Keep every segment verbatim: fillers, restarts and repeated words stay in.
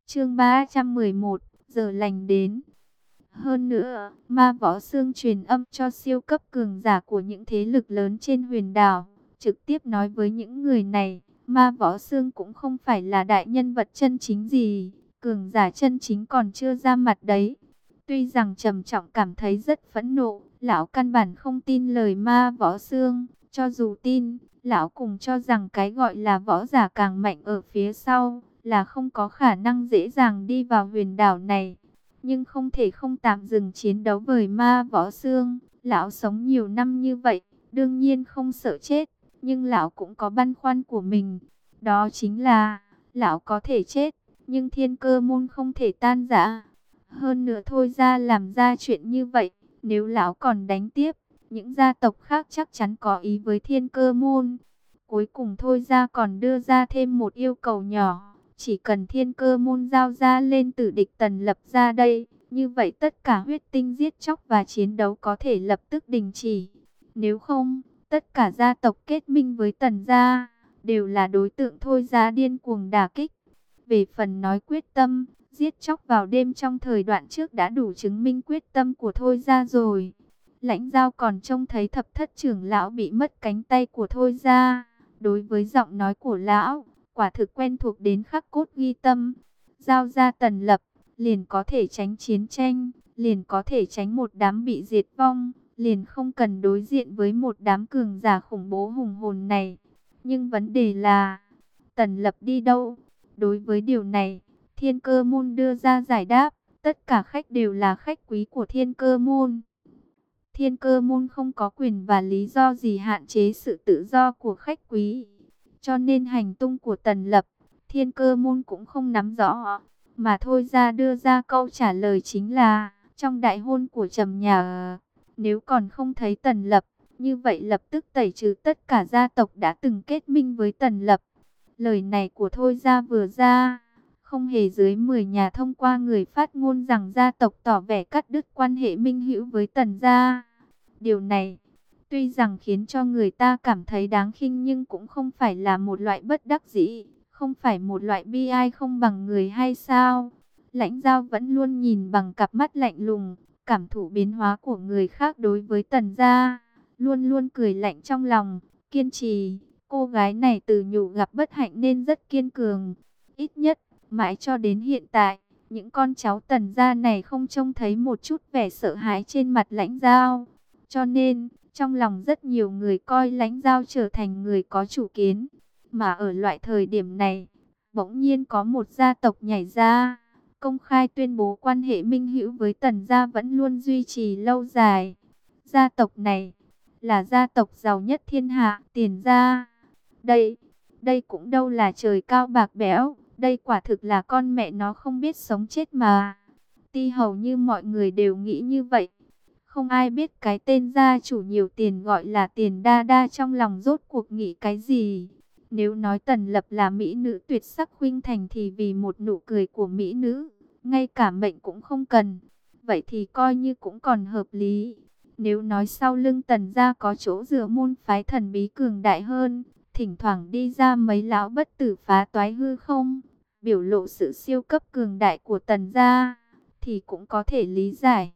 Chương ba trăm mười một, giờ lành đến. Hơn nữa, ma võ xương truyền âm cho siêu cấp cường giả của những thế lực lớn trên huyền đảo, trực tiếp nói với những người này, ma võ xương cũng không phải là đại nhân vật chân chính gì, cường giả chân chính còn chưa ra mặt đấy. Tuy rằng Trầm Trọng cảm thấy rất phẫn nộ, lão căn bản không tin lời ma võ xương, cho dù tin, lão cùng cho rằng cái gọi là võ giả càng mạnh ở phía sau, là không có khả năng dễ dàng đi vào huyền đảo này. Nhưng không thể không tạm dừng chiến đấu với ma võ xương. Lão sống nhiều năm như vậy, đương nhiên không sợ chết. Nhưng lão cũng có băn khoăn của mình. Đó chính là, lão có thể chết, nhưng thiên cơ môn không thể tan rã. Hơn nữa thôi ra làm ra chuyện như vậy, nếu lão còn đánh tiếp, những gia tộc khác chắc chắn có ý với thiên cơ môn. Cuối cùng thôi ra còn đưa ra thêm một yêu cầu nhỏ. Chỉ cần thiên cơ môn giao ra lên tử địch Tần Lập ra đây, như vậy tất cả huyết tinh giết chóc và chiến đấu có thể lập tức đình chỉ. Nếu không, tất cả gia tộc kết minh với Tần gia, đều là đối tượng thôi ra điên cuồng đả kích. Về phần nói quyết tâm, giết chóc vào đêm trong thời đoạn trước đã đủ chứng minh quyết tâm của thôi ra rồi. Lãnh Giao còn trông thấy thập thất trưởng lão bị mất cánh tay của thôi ra. Đối với giọng nói của lão, quả thực quen thuộc đến khắc cốt ghi tâm. Giao ra Tần Lập, liền có thể tránh chiến tranh, liền có thể tránh một đám bị diệt vong, liền không cần đối diện với một đám cường giả khủng bố hùng hồn này. Nhưng vấn đề là, Tần Lập đi đâu? Đối với điều này, Thiên Cơ Môn đưa ra giải đáp, tất cả khách đều là khách quý của Thiên Cơ Môn. Thiên Cơ Môn không có quyền và lý do gì hạn chế sự tự do của khách quý. Cho nên hành tung của Tần Lập, Thiên Cơ Môn cũng không nắm rõ. Mà thôi ra đưa ra câu trả lời chính là, trong đại hôn của Trầm Nhà, nếu còn không thấy Tần Lập, như vậy lập tức tẩy trừ tất cả gia tộc đã từng kết minh với Tần Lập. Lời này của thôi ra vừa ra, không hề dưới mười nhà thông qua người phát ngôn rằng gia tộc tỏ vẻ cắt đứt quan hệ minh hữu với Tần gia. Điều này, tuy rằng khiến cho người ta cảm thấy đáng khinh nhưng cũng không phải là một loại bất đắc dĩ, không phải một loại bi ai không bằng người hay sao? Lãnh Giao vẫn luôn nhìn bằng cặp mắt lạnh lùng, cảm thụ biến hóa của người khác đối với Tần gia, luôn luôn cười lạnh trong lòng, kiên trì. Cô gái này từ nhủ gặp bất hạnh nên rất kiên cường, ít nhất mãi cho đến hiện tại, những con cháu Tần gia này không trông thấy một chút vẻ sợ hãi trên mặt Lãnh Giao. Cho nên, trong lòng rất nhiều người coi Lãnh Giao trở thành người có chủ kiến. Mà ở loại thời điểm này, bỗng nhiên có một gia tộc nhảy ra, công khai tuyên bố quan hệ minh hữu với Tần gia vẫn luôn duy trì lâu dài. Gia tộc này là gia tộc giàu nhất thiên hạ, Tiền gia. Đây, đây cũng đâu là trời cao bạc bẽo, đây quả thực là con mẹ nó không biết sống chết mà. Ti hầu như mọi người đều nghĩ như vậy. Không ai biết cái tên gia chủ nhiều tiền gọi là Tiền Đa Đa trong lòng rốt cuộc nghĩ cái gì. Nếu nói Tần Lập là mỹ nữ tuyệt sắc khuynh thành thì vì một nụ cười của mỹ nữ, ngay cả mệnh cũng không cần. Vậy thì coi như cũng còn hợp lý. Nếu nói sau lưng Tần gia có chỗ dựa môn phái thần bí cường đại hơn, thỉnh thoảng đi ra mấy lão bất tử phá toái hư không, biểu lộ sự siêu cấp cường đại của Tần gia, thì cũng có thể lý giải.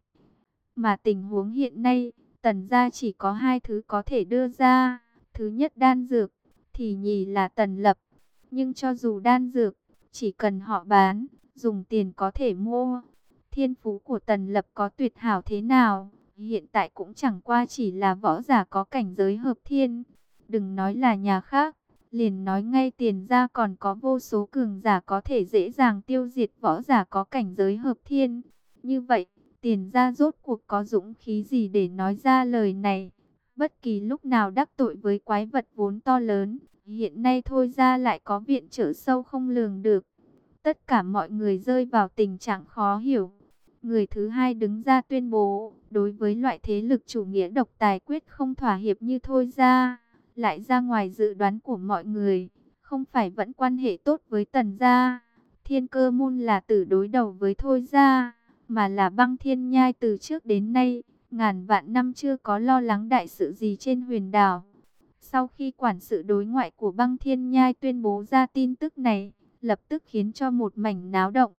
Mà tình huống hiện nay, Tần gia chỉ có hai thứ có thể đưa ra. Thứ nhất đan dược, thì nhì là Tần Lập. Nhưng cho dù đan dược, chỉ cần họ bán, dùng tiền có thể mua. Thiên phú của Tần Lập có tuyệt hảo thế nào, hiện tại cũng chẳng qua chỉ là võ giả có cảnh giới hợp thiên. Đừng nói là nhà khác, liền nói ngay Tiền gia còn có vô số cường giả có thể dễ dàng tiêu diệt võ giả có cảnh giới hợp thiên. Như vậy, Tiền gia rốt cuộc có dũng khí gì để nói ra lời này? Bất kỳ lúc nào đắc tội với quái vật vốn to lớn, hiện nay thôi ra lại có viện trợ sâu không lường được. Tất cả mọi người rơi vào tình trạng khó hiểu. Người thứ hai đứng ra tuyên bố, đối với loại thế lực chủ nghĩa độc tài quyết không thỏa hiệp như thôi ra, lại ra ngoài dự đoán của mọi người, không phải vẫn quan hệ tốt với Tần gia. Thiên Cơ Môn là tử đối đầu với thôi ra, mà là Băng Thiên Nhai từ trước đến nay, ngàn vạn năm chưa có lo lắng đại sự gì trên huyền đảo. Sau khi quản sự đối ngoại của Băng Thiên Nhai tuyên bố ra tin tức này, lập tức khiến cho một mảnh náo động.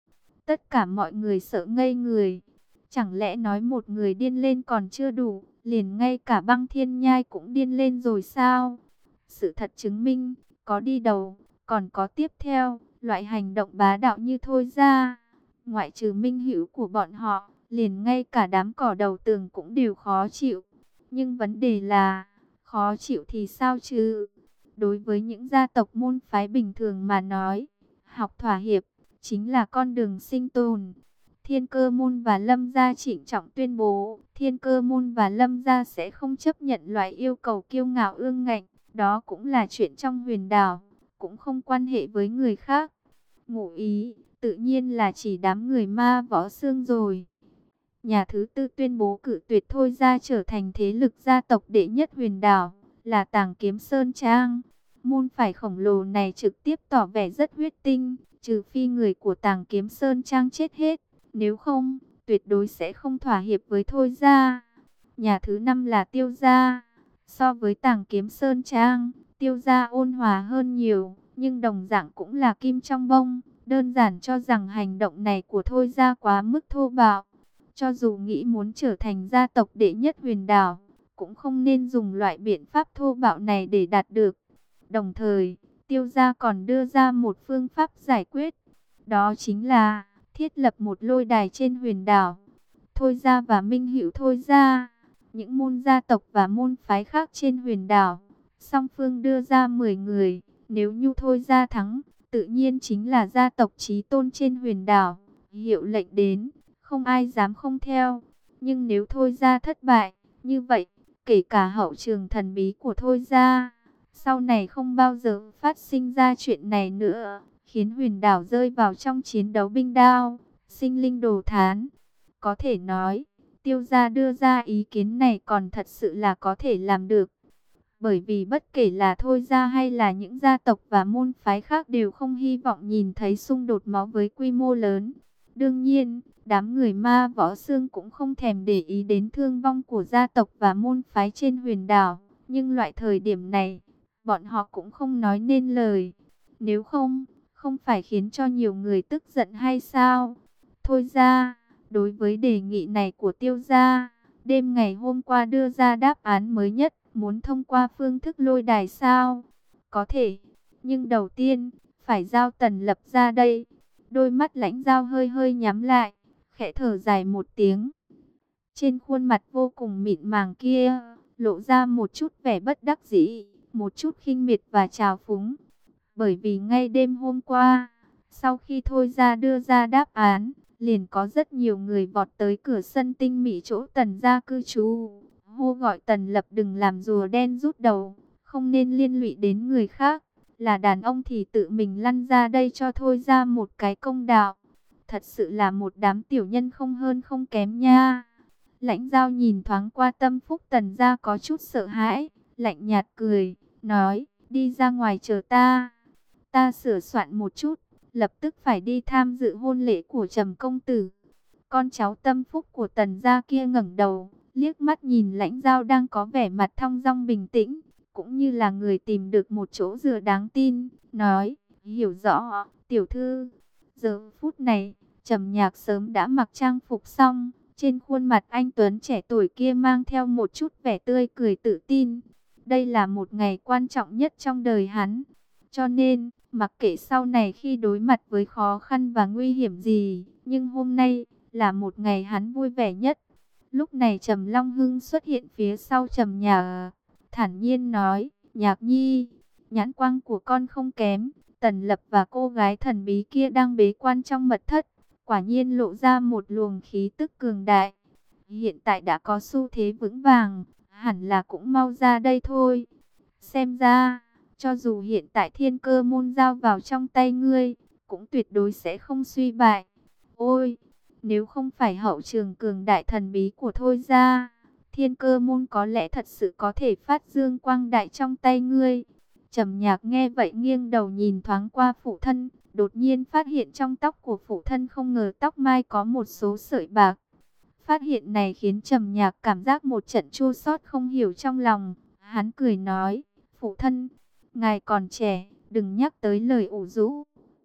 Tất cả mọi người sợ ngây người. Chẳng lẽ nói một người điên lên còn chưa đủ, liền ngay cả Băng Thiên Nhai cũng điên lên rồi sao? Sự thật chứng minh, có đi đầu, còn có tiếp theo, loại hành động bá đạo như Thôi Gia. Ngoại trừ minh hữu của bọn họ, liền ngay cả đám cỏ đầu tường cũng đều khó chịu. Nhưng vấn đề là, khó chịu thì sao chứ? Đối với những gia tộc môn phái bình thường mà nói, học thỏa hiệp chính là con đường sinh tồn. Thiên Cơ Môn và Lâm Gia trịnh trọng tuyên bố, Thiên Cơ Môn và Lâm Gia sẽ không chấp nhận loại yêu cầu kiêu ngạo ương ngạnh, đó cũng là chuyện trong huyền đảo, cũng không quan hệ với người khác. Ngụ ý, tự nhiên là chỉ đám người ma võ xương rồi. Nhà thứ tư tuyên bố cử tuyệt Thôi Gia trở thành thế lực gia tộc đệ nhất huyền đảo, là Tàng Kiếm Sơn Trang. Môn phái khổng lồ này trực tiếp tỏ vẻ rất huyết tinh, trừ phi người của Tàng Kiếm Sơn Trang chết hết, nếu không, tuyệt đối sẽ không thỏa hiệp với Thôi Gia. Nhà thứ năm là Tiêu Gia. So với Tàng Kiếm Sơn Trang, Tiêu Gia ôn hòa hơn nhiều, nhưng đồng dạng cũng là kim trong bông. Đơn giản cho rằng hành động này của Thôi Gia quá mức thô bạo. Cho dù nghĩ muốn trở thành gia tộc đệ nhất huyền đảo, cũng không nên dùng loại biện pháp thô bạo này để đạt được. Đồng thời, Tiêu Gia còn đưa ra một phương pháp giải quyết. Đó chính là thiết lập một lôi đài trên huyền đảo. Thôi Gia và Minh Hữu Thôi Gia, những môn gia tộc và môn phái khác trên huyền đảo, song phương đưa ra mười người. Nếu như Thôi Gia thắng, tự nhiên chính là gia tộc chí tôn trên huyền đảo. Hiệu lệnh đến, không ai dám không theo. Nhưng nếu Thôi Gia thất bại, như vậy, kể cả hậu trường thần bí của Thôi Gia, sau này không bao giờ phát sinh ra chuyện này nữa, khiến huyền đảo rơi vào trong chiến đấu binh đao, sinh linh đồ thán. Có thể nói, Tiêu Gia đưa ra ý kiến này còn thật sự là có thể làm được. Bởi vì bất kể là Thôi Gia hay là những gia tộc và môn phái khác đều không hy vọng nhìn thấy xung đột máu với quy mô lớn. Đương nhiên, đám người ma võ xương cũng không thèm để ý đến thương vong của gia tộc và môn phái trên huyền đảo. Nhưng loại thời điểm này, bọn họ cũng không nói nên lời. Nếu không, không phải khiến cho nhiều người tức giận hay sao? Thôi Gia, đối với đề nghị này của Tiêu Gia, đêm ngày hôm qua đưa ra đáp án mới nhất, muốn thông qua phương thức lôi đài sao? Có thể, nhưng đầu tiên, phải giao Tần Lập ra đây. Đôi mắt Lãnh Dao hơi hơi nhắm lại, khẽ thở dài một tiếng. Trên khuôn mặt vô cùng mịn màng kia, lộ ra một chút vẻ bất đắc dĩ, một chút khinh miệt và trào phúng. Bởi vì ngay đêm hôm qua, sau khi Thôi Gia đưa ra đáp án, liền có rất nhiều người vọt tới cửa sân tinh mỹ chỗ Tần gia cư trú, hô gọi Tần Lập đừng làm rùa đen rút đầu, không nên liên lụy đến người khác. Là đàn ông thì tự mình lăn ra đây cho Thôi Gia một cái công đạo. Thật sự là một đám tiểu nhân không hơn không kém nha. Lãnh Dao nhìn thoáng qua tâm phúc Tần gia có chút sợ hãi, lạnh nhạt cười, nói, đi ra ngoài chờ ta. Ta sửa soạn một chút, lập tức phải đi tham dự hôn lễ của Trầm công tử. Con cháu tâm phúc của Tần gia kia ngẩng đầu, liếc mắt nhìn Lãnh Dao đang có vẻ mặt thong dong bình tĩnh, cũng như là người tìm được một chỗ dựa đáng tin, nói, hiểu rõ, tiểu thư. Giờ phút này, Trầm Nhạc sớm đã mặc trang phục xong, trên khuôn mặt anh tuấn trẻ tuổi kia mang theo một chút vẻ tươi cười tự tin. Đây là một ngày quan trọng nhất trong đời hắn, cho nên, mặc kệ sau này khi đối mặt với khó khăn và nguy hiểm gì, nhưng hôm nay là một ngày hắn vui vẻ nhất. Lúc này Trầm Long Hưng xuất hiện phía sau Trầm Nhạc, thản nhiên nói, Nhạc nhi, nhãn quang của con không kém. Tần Lập và cô gái thần bí kia đang bế quan trong mật thất, quả nhiên lộ ra một luồng khí tức cường đại. Hiện tại đã có xu thế vững vàng, hẳn là cũng mau ra đây thôi. Xem ra, cho dù hiện tại Thiên Cơ môn giao vào trong tay ngươi, cũng tuyệt đối sẽ không suy bại. Ôi, nếu không phải hậu trường cường đại thần bí của Thôi Gia, Thiên Cơ môn có lẽ thật sự có thể phát dương quang đại trong tay ngươi. Trầm Nhạc nghe vậy nghiêng đầu nhìn thoáng qua phụ thân, đột nhiên phát hiện trong tóc của phụ thân không ngờ tóc mai có một số sợi bạc. Phát hiện này khiến Trầm Nhạc cảm giác một trận chua xót không hiểu trong lòng. Hắn cười nói, phụ thân, ngài còn trẻ, đừng nhắc tới lời ủ rũ.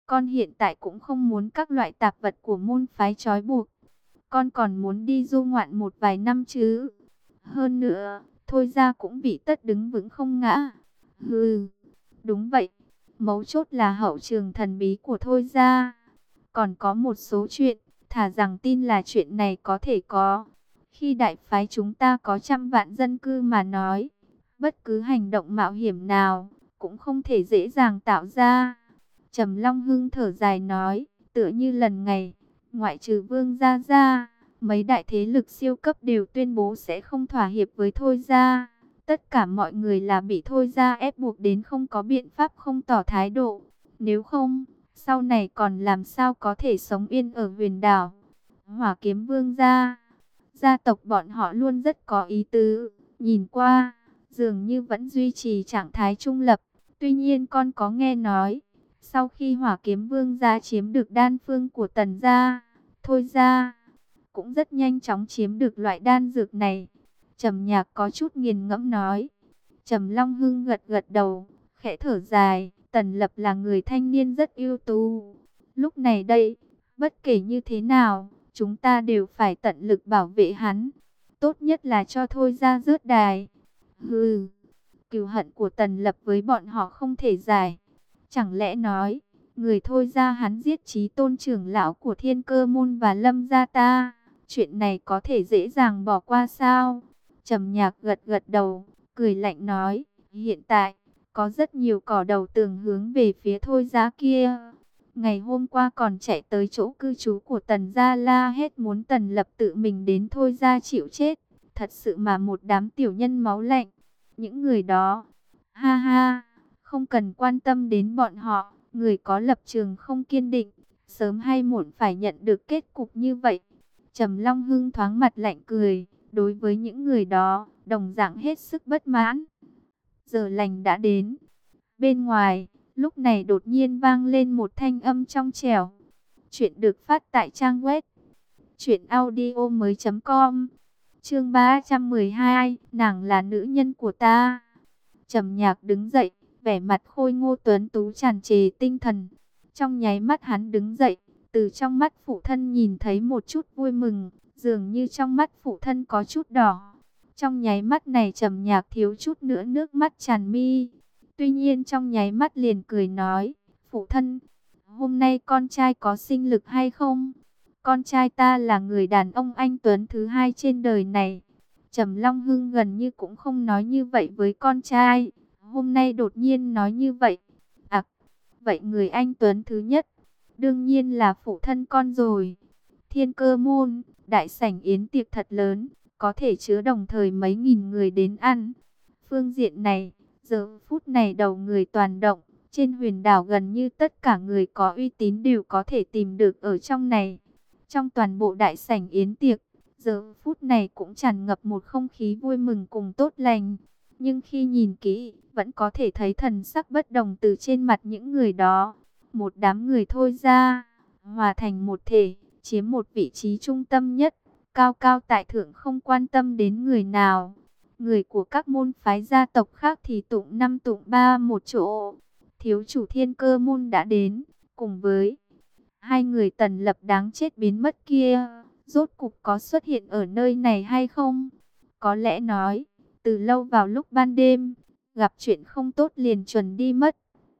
Con hiện tại cũng không muốn các loại tạp vật của môn phái trói buộc. Con còn muốn đi du ngoạn một vài năm chứ. Hơn nữa, Thôi ra cũng bị tất đứng vững không ngã. Hừ, đúng vậy. Mấu chốt là hậu trường thần bí của Thôi ra. Còn có một số chuyện, thà rằng tin là chuyện này có thể có. Khi đại phái chúng ta có trăm vạn dân cư mà nói, bất cứ hành động mạo hiểm nào cũng không thể dễ dàng tạo ra. Trầm Long Hưng thở dài nói, tựa như lần ngày, ngoại trừ Vương Gia Gia, mấy đại thế lực siêu cấp đều tuyên bố sẽ không thỏa hiệp với Thôi Gia. Tất cả mọi người là bị Thôi Gia ép buộc đến không có biện pháp không tỏ thái độ. Nếu không, sau này còn làm sao có thể sống yên ở huyền đảo. Hỏa Kiếm Vương Gia, gia tộc bọn họ luôn rất có ý tứ, nhìn qua, dường như vẫn duy trì trạng thái trung lập. Tuy nhiên con có nghe nói, sau khi Hỏa Kiếm Vương gia chiếm được đan phương của Tần gia, Thôi gia cũng rất nhanh chóng chiếm được loại đan dược này. Trầm Nhạc có chút nghiền ngẫm nói. Trầm Long Hưng gật gật đầu, khẽ thở dài, Tần Lập là người thanh niên rất ưu tú. Lúc này đây, bất kể như thế nào, chúng ta đều phải tận lực bảo vệ hắn. Tốt nhất là cho Thôi gia rớt đài. Hừ, cừu hận của Tần Lập với bọn họ không thể giải. Chẳng lẽ nói, người Thôi gia hắn giết Chí Tôn trưởng lão của Thiên Cơ môn và Lâm gia ta, chuyện này có thể dễ dàng bỏ qua sao? Trầm Nhạc gật gật đầu, cười lạnh nói, hiện tại có rất nhiều cỏ đầu tường hướng về phía Thôi gia kia. Ngày hôm qua còn chạy tới chỗ cư trú của Tần gia la hét muốn Tần Lập tự mình đến Thôi gia chịu chết. Thật sự mà một đám tiểu nhân máu lạnh. Những người đó, ha ha, không cần quan tâm đến bọn họ. Người có lập trường không kiên định, sớm hay muộn phải nhận được kết cục như vậy. Trầm Long Hưng thoáng mặt lạnh cười, đối với những người đó, đồng dạng hết sức bất mãn. Giờ lành đã đến. Bên ngoài, lúc này đột nhiên vang lên một thanh âm trong trẻo. Chuyện được phát tại trang web truyện audio mới chấm com. Chương ba trăm mười hai, nàng là nữ nhân của ta. Trầm Nhạc đứng dậy, vẻ mặt khôi ngô tuấn tú tràn trề tinh thần. Trong nháy mắt hắn đứng dậy, từ trong mắt phụ thân nhìn thấy một chút vui mừng, dường như trong mắt phụ thân có chút đỏ. Trong nháy mắt này Trầm Nhạc thiếu chút nữa nước mắt tràn mi. Tuy nhiên trong nháy mắt liền cười nói, phụ thân, hôm nay con trai có sinh lực hay không? Con trai ta là người đàn ông anh tuấn thứ hai trên đời này. Trầm Long Hưng gần như cũng không nói như vậy với con trai. Hôm nay đột nhiên nói như vậy. À, vậy người anh tuấn thứ nhất, đương nhiên là phụ thân con rồi. Thiên Cơ môn, đại sảnh yến tiệc thật lớn, có thể chứa đồng thời mấy nghìn người đến ăn. Phương diện này, giờ phút này đầu người toàn động. Trên huyền đảo gần như tất cả người có uy tín đều có thể tìm được ở trong này. Trong toàn bộ đại sảnh yến tiệc, giờ phút này cũng tràn ngập một không khí vui mừng cùng tốt lành. Nhưng khi nhìn kỹ, vẫn có thể thấy thần sắc bất đồng từ trên mặt những người đó. Một đám người Thôi ra, hòa thành một thể, chiếm một vị trí trung tâm nhất, cao cao tại thượng không quan tâm đến người nào. Người của các môn phái gia tộc khác thì tụng năm tụng ba một chỗ. Thiếu chủ Thiên Cơ môn đã đến, cùng với hai người Tần Lập đáng chết biến mất kia, rốt cục có xuất hiện ở nơi này hay không? Có lẽ nói, từ lâu vào lúc ban đêm, gặp chuyện không tốt liền chuẩn đi mất.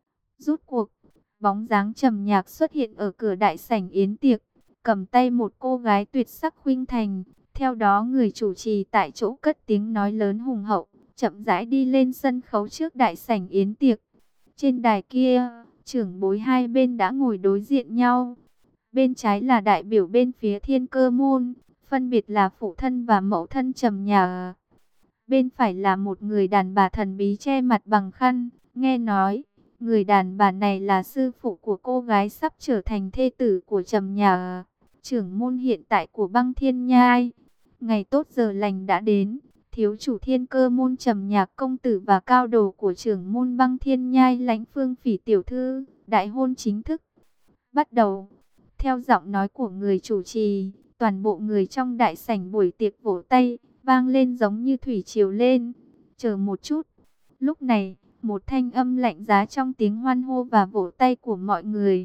Rút cuộc, bóng dáng Trầm Nhạc xuất hiện ở cửa đại sảnh yến tiệc, cầm tay một cô gái tuyệt sắc khuynh thành. Theo đó người chủ trì tại chỗ cất tiếng nói lớn hùng hậu, chậm rãi đi lên sân khấu trước đại sảnh yến tiệc. Trên đài kia, trưởng bối hai bên đã ngồi đối diện nhau. Bên trái là đại biểu bên phía Thiên Cơ môn, phân biệt là phụ thân và mẫu thân Trầm Nhạc. Bên phải là một người đàn bà thần bí che mặt bằng khăn. Nghe nói, người đàn bà này là sư phụ của cô gái sắp trở thành thê tử của Trầm Nhạc, trưởng môn hiện tại của Băng Thiên Nhai. Ngày tốt giờ lành đã đến. Thiếu chủ Thiên Cơ môn Trầm Nhạc công tử và cao đồ của trưởng môn Băng Thiên Nhai Lãnh Phương Phỉ tiểu thư, đại hôn chính thức bắt đầu. Theo giọng nói của người chủ trì, toàn bộ người trong đại sảnh buổi tiệc vỗ tay, vang lên giống như thủy triều lên. Chờ một chút. Lúc này, một thanh âm lạnh giá trong tiếng hoan hô và vỗ tay của mọi người.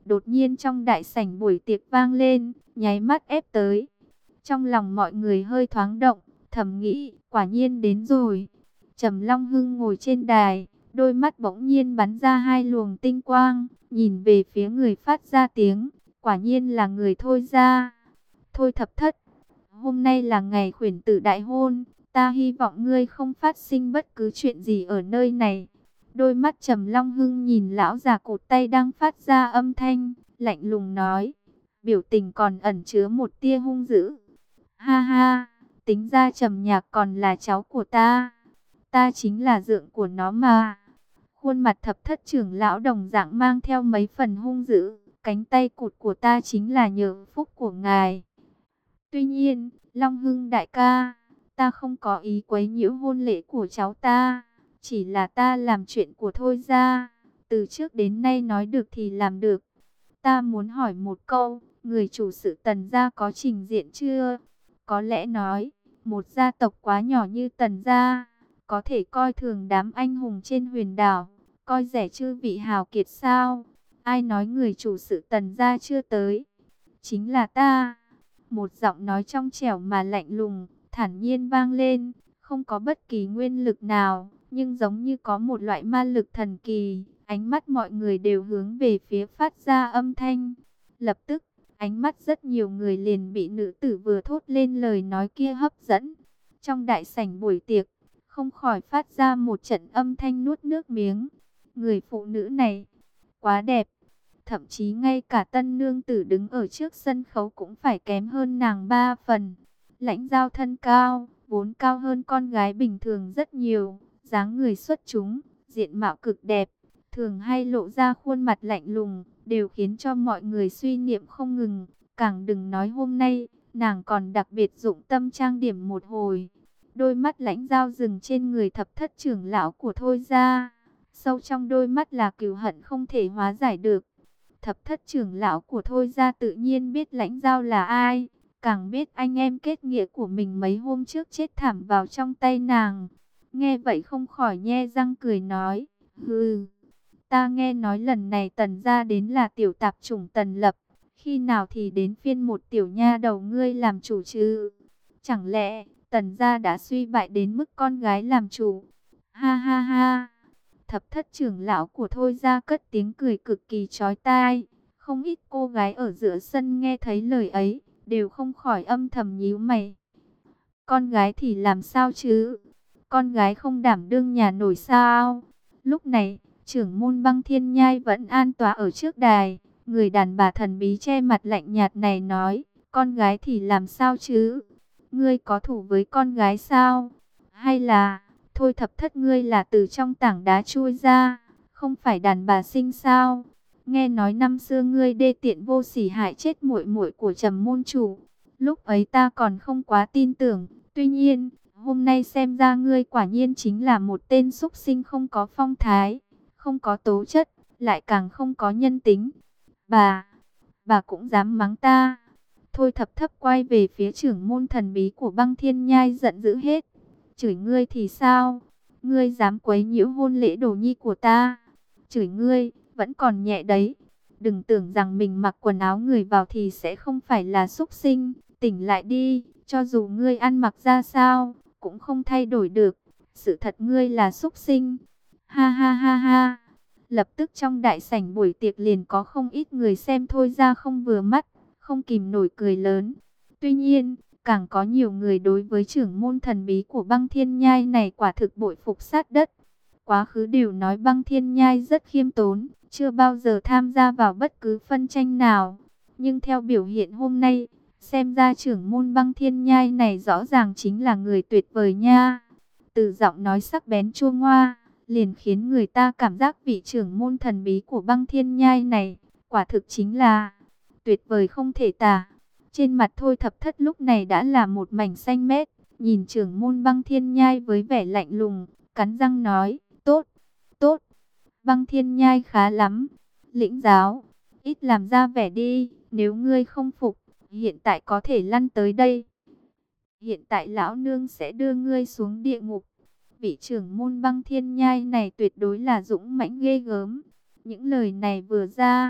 Đột nhiên trong đại sảnh buổi tiệc vang lên, nháy mắt ép tới. Trong lòng mọi người hơi thoáng động, thầm nghĩ, quả nhiên đến rồi. Trầm Long Hưng ngồi trên đài, đôi mắt bỗng nhiên bắn ra hai luồng tinh quang, nhìn về phía người phát ra tiếng, quả nhiên là người Thôi gia. Thôi Thập Thất, hôm nay là ngày khuyển tử đại hôn, ta hy vọng ngươi không phát sinh bất cứ chuyện gì ở nơi này. Đôi mắt Trầm Long Hưng nhìn lão già cụt tay đang phát ra âm thanh, lạnh lùng nói, biểu tình còn ẩn chứa một tia hung dữ. Ha ha, tính ra Trầm Nhạc còn là cháu của ta, ta chính là dượng của nó mà. Khuôn mặt Thập Thất trưởng lão đồng dạng mang theo mấy phần hung dữ, cánh tay cụt của ta chính là nhờ phúc của ngài. Tuy nhiên, Long Hưng đại ca, ta không có ý quấy nhiễu hôn lễ của cháu ta, chỉ là ta làm chuyện của Thôi gia, từ trước đến nay nói được thì làm được. Ta muốn hỏi một câu, người chủ sự Tần gia có trình diện chưa? Có lẽ nói, một gia tộc quá nhỏ như Tần gia, có thể coi thường đám anh hùng trên huyền đảo, coi rẻ chư vị hào kiệt sao? Ai nói người chủ sự Tần gia chưa tới? Chính là ta. Một giọng nói trong trẻo mà lạnh lùng, thản nhiên vang lên, không có bất kỳ nguyên lực nào, nhưng giống như có một loại ma lực thần kỳ. Ánh mắt mọi người đều hướng về phía phát ra âm thanh. Lập tức, ánh mắt rất nhiều người liền bị nữ tử vừa thốt lên lời nói kia hấp dẫn. Trong đại sảnh buổi tiệc, không khỏi phát ra một trận âm thanh nuốt nước miếng. Người phụ nữ này, quá đẹp. Thậm chí ngay cả tân nương tử đứng ở trước sân khấu cũng phải kém hơn nàng ba phần. Lãnh Giao thân cao, vốn cao hơn con gái bình thường rất nhiều. Dáng người xuất chúng, diện mạo cực đẹp, thường hay lộ ra khuôn mặt lạnh lùng, đều khiến cho mọi người suy niệm không ngừng. Càng đừng nói hôm nay, nàng còn đặc biệt dụng tâm trang điểm một hồi. Đôi mắt Lãnh Giao dừng trên người Thập Thất trưởng lão của Thôi gia. Sâu trong đôi mắt là cừu hận không thể hóa giải được. Thập Thất trưởng lão của Thôi gia tự nhiên biết Lãnh Giao là ai, càng biết anh em kết nghĩa của mình mấy hôm trước chết thảm vào trong tay nàng. Nghe vậy không khỏi nhe răng cười nói, hừ, ta nghe nói lần này Tần gia đến là tiểu tạp chủng Tần Lập, khi nào thì đến phiên một tiểu nha đầu ngươi làm chủ chứ? Chẳng lẽ Tần gia đã suy bại đến mức con gái làm chủ? Ha ha ha! Thập Thất trưởng lão của Thôi gia cất tiếng cười cực kỳ chói tai. Không ít cô gái ở giữa sân nghe thấy lời ấy, đều không khỏi âm thầm nhíu mày. Con gái thì làm sao chứ? Con gái không đảm đương nhà nổi sao? Lúc này, trưởng môn Băng Thiên Nhai vẫn an tọa ở trước đài. Người đàn bà thần bí che mặt lạnh nhạt này nói, con gái thì làm sao chứ? Ngươi có thủ với con gái sao? Hay là... Thôi Thập Thất ngươi là từ trong tảng đá chui ra, không phải đàn bà sinh sao? Nghe nói năm xưa ngươi đê tiện vô sỉ hại chết muội muội của Trầm môn chủ. Lúc ấy ta còn không quá tin tưởng, tuy nhiên, hôm nay xem ra ngươi quả nhiên chính là một tên súc sinh không có phong thái, không có tố chất, lại càng không có nhân tính. Bà, bà cũng dám mắng ta? Thôi Thập Thất quay về phía trưởng môn thần bí của Băng Thiên Nhai giận dữ hết. Chửi ngươi thì sao? Ngươi dám quấy nhiễu hôn lễ đồ nhi của ta? Chửi ngươi, vẫn còn nhẹ đấy. Đừng tưởng rằng mình mặc quần áo người vào thì sẽ không phải là súc sinh. Tỉnh lại đi, cho dù ngươi ăn mặc ra sao, cũng không thay đổi được. Sự thật ngươi là súc sinh. Ha ha ha ha. Lập tức trong đại sảnh buổi tiệc liền có không ít người xem Thôi ra không vừa mắt, không kìm nổi cười lớn. Tuy nhiên, càng có nhiều người đối với trưởng môn thần bí của Băng Thiên Nhai này quả thực bội phục sát đất. Quá khứ đều nói Băng Thiên Nhai rất khiêm tốn, chưa bao giờ tham gia vào bất cứ phân tranh nào. Nhưng theo biểu hiện hôm nay, xem ra trưởng môn Băng Thiên Nhai này rõ ràng chính là người tuyệt vời nha. Từ giọng nói sắc bén chua ngoa, liền khiến người ta cảm giác vị trưởng môn thần bí của Băng Thiên Nhai này, quả thực chính là tuyệt vời không thể tả. Trên mặt Thôi Thập Thất lúc này đã là một mảnh xanh mét, nhìn trưởng môn Băng Thiên Nhai với vẻ lạnh lùng, cắn răng nói, tốt, tốt, Băng Thiên Nhai khá lắm, lĩnh giáo, ít làm ra vẻ đi, nếu ngươi không phục, hiện tại có thể lăn tới đây. Hiện tại lão nương sẽ đưa ngươi xuống địa ngục. Vị trưởng môn Băng Thiên Nhai này tuyệt đối là dũng mãnh ghê gớm. Những lời này vừa ra,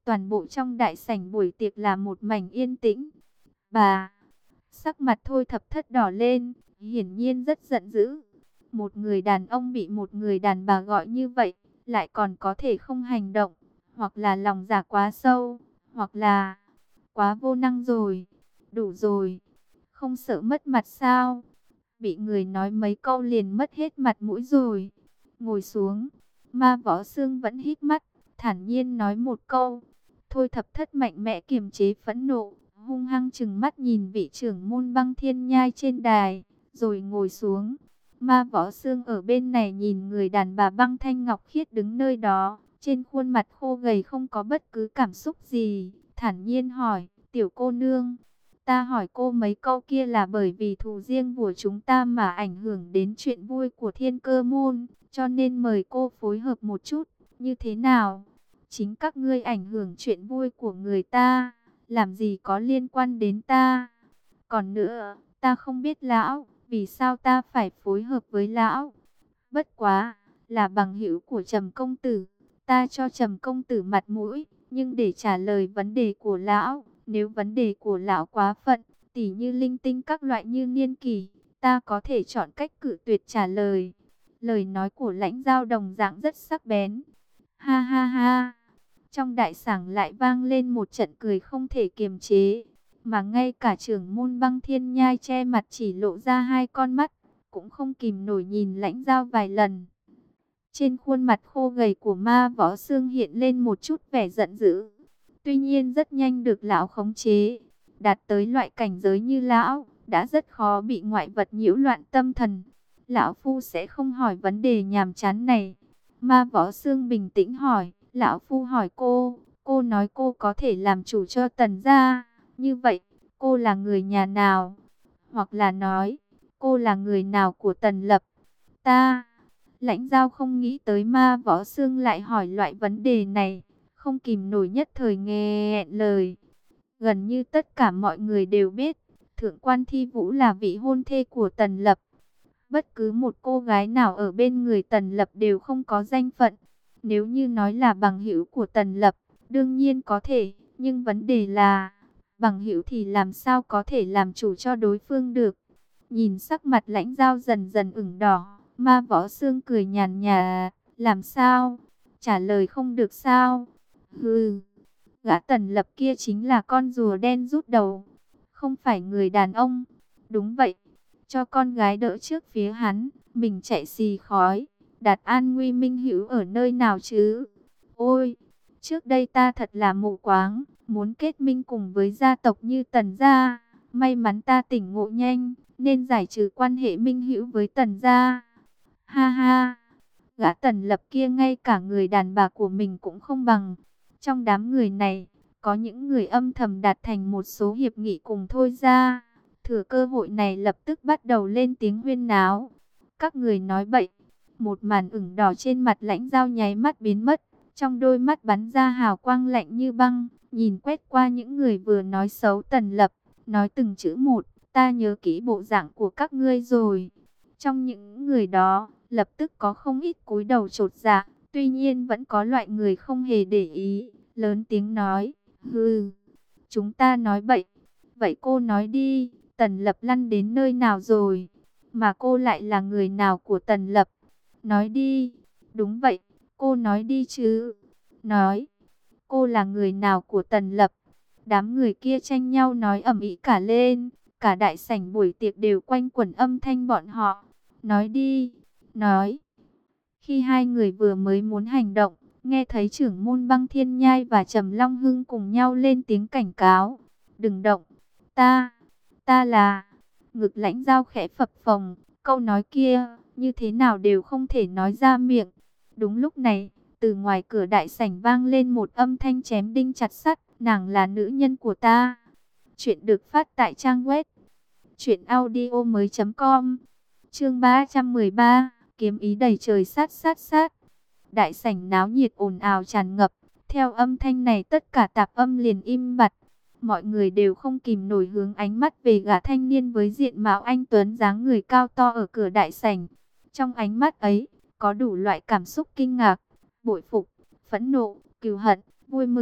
Toàn bộ trong đại sảnh buổi tiệc là một mảnh yên tĩnh. Bà, sắc mặt Thôi Thập Thất đỏ lên, hiển nhiên rất giận dữ. Một người đàn ông bị một người đàn bà gọi như vậy, lại còn có thể không hành động, hoặc là lòng dạ quá sâu, hoặc là quá vô năng rồi. Đủ rồi, không sợ mất mặt sao? Bị người nói mấy câu liền mất hết mặt mũi rồi. Ngồi xuống, Ma Võ Xương vẫn hít mắt, thản nhiên nói một câu. Thôi Thập Thất mạnh mẽ kiềm chế phẫn nộ, hung hăng chừng mắt nhìn vị trưởng môn Băng Thiên Nhai trên đài, rồi ngồi xuống. Ma Võ Xương ở bên này nhìn người đàn bà Băng Thanh Ngọc Khiết đứng nơi đó, trên khuôn mặt khô gầy không có bất cứ cảm xúc gì, thản nhiên hỏi, tiểu cô nương, ta hỏi cô mấy câu kia là bởi vì thù riêng của chúng ta mà ảnh hưởng đến chuyện vui của Thiên Cơ Môn, cho nên mời cô phối hợp một chút, như thế nào? Chính các ngươi ảnh hưởng chuyện vui của người ta, làm gì có liên quan đến ta? Còn nữa, ta không biết lão, vì sao ta phải phối hợp với lão? Bất quá, là bằng hữu của Trầm công tử, ta cho Trầm công tử mặt mũi, nhưng để trả lời vấn đề của lão, nếu vấn đề của lão quá phận, tỉ như linh tinh các loại như niên kỷ, ta có thể chọn cách cự tuyệt trả lời. Lời nói của Lãnh Giao đồng dạng rất sắc bén. Ha ha ha. Trong đại sảnh lại vang lên một trận cười không thể kiềm chế, mà ngay cả trưởng môn Băng Thiên Nhai che mặt chỉ lộ ra hai con mắt, cũng không kìm nổi nhìn Lãnh Giao vài lần. Trên khuôn mặt khô gầy của Ma Võ Xương hiện lên một chút vẻ giận dữ. Tuy nhiên rất nhanh được lão khống chế, đạt tới loại cảnh giới như lão, đã rất khó bị ngoại vật nhiễu loạn tâm thần. Lão Phu sẽ không hỏi vấn đề nhàm chán này. Ma Võ Xương bình tĩnh hỏi, Lão Phu hỏi cô, cô nói cô có thể làm chủ cho Tần gia, như vậy, cô là người nhà nào? Hoặc là nói, cô là người nào của Tần Lập? Ta, Lãnh Giao không nghĩ tới Ma Võ Xương lại hỏi loại vấn đề này, không kìm nổi nhất thời nghẹn lời. Gần như tất cả mọi người đều biết, Thượng quan Thi Vũ là vị hôn thê của Tần Lập. Bất cứ một cô gái nào ở bên người Tần Lập đều không có danh phận. Nếu như nói là bằng hữu của Tần Lập, đương nhiên có thể, nhưng vấn đề là, bằng hữu thì làm sao có thể làm chủ cho đối phương được. Nhìn sắc mặt Lãnh Giao dần dần ửng đỏ, Ma Võ Xương cười nhàn nhạt, làm sao? Trả lời không được sao? Hừ, gã Tần Lập kia chính là con rùa đen rút đầu, không phải người đàn ông. Đúng vậy, cho con gái đỡ trước phía hắn, mình chạy xì khói. Đạt an nguy minh hữu ở nơi nào chứ? Ôi, trước đây ta thật là mù quáng, muốn kết minh cùng với gia tộc như Tần gia. May mắn ta tỉnh ngộ nhanh, nên giải trừ quan hệ minh hữu với Tần gia. Ha ha, gã Tần Lập kia ngay cả người đàn bà của mình cũng không bằng. Trong đám người này, có những người âm thầm đạt thành một số hiệp nghị cùng Thôi gia. Thừa cơ hội này lập tức bắt đầu lên tiếng huyên náo. Các người nói bậy. Một màn ửng đỏ trên mặt Lãnh Giao nháy mắt biến mất, trong đôi mắt bắn ra hào quang lạnh như băng, nhìn quét qua những người vừa nói xấu Tần Lập, nói từng chữ một, ta nhớ kỹ bộ dạng của các ngươi rồi. Trong những người đó, lập tức có không ít cúi đầu chột dạ, tuy nhiên vẫn có loại người không hề để ý, lớn tiếng nói, hừ, chúng ta nói bậy. Vậy cô nói đi, Tần Lập lăn đến nơi nào rồi? Mà cô lại là người nào của Tần Lập? Nói đi. Đúng vậy, cô nói đi chứ. Nói, cô là người nào của Tần Lập? Đám người kia tranh nhau nói ầm ĩ cả lên. Cả đại sảnh buổi tiệc đều quanh quẩn âm thanh bọn họ. Nói đi, nói. Khi hai người vừa mới muốn hành động, nghe thấy trưởng môn Băng Thiên Nhai và Trầm Long Hưng cùng nhau lên tiếng cảnh cáo. Đừng động, ta, ta là... Ngực Lãnh Giao khẽ phập phồng, câu nói kia, như thế nào đều không thể nói ra miệng. Đúng lúc này, từ ngoài cửa đại sảnh vang lên một âm thanh chém đinh chặt sắt, nàng là nữ nhân của ta. Chuyện được phát tại trang web truyện audio mới chấm com. Chương ba trăm mười ba, kiếm ý đầy trời sát sát sát. Đại sảnh náo nhiệt ồn ào tràn ngập, theo âm thanh này tất cả tạp âm liền im bặt. Mọi người đều không kìm nổi hướng ánh mắt về gã thanh niên với diện mạo anh tuấn dáng người cao to ở cửa đại sảnh. Trong ánh mắt ấy, có đủ loại cảm xúc kinh ngạc, bội phục, phẫn nộ, cừu hận, vui mừng,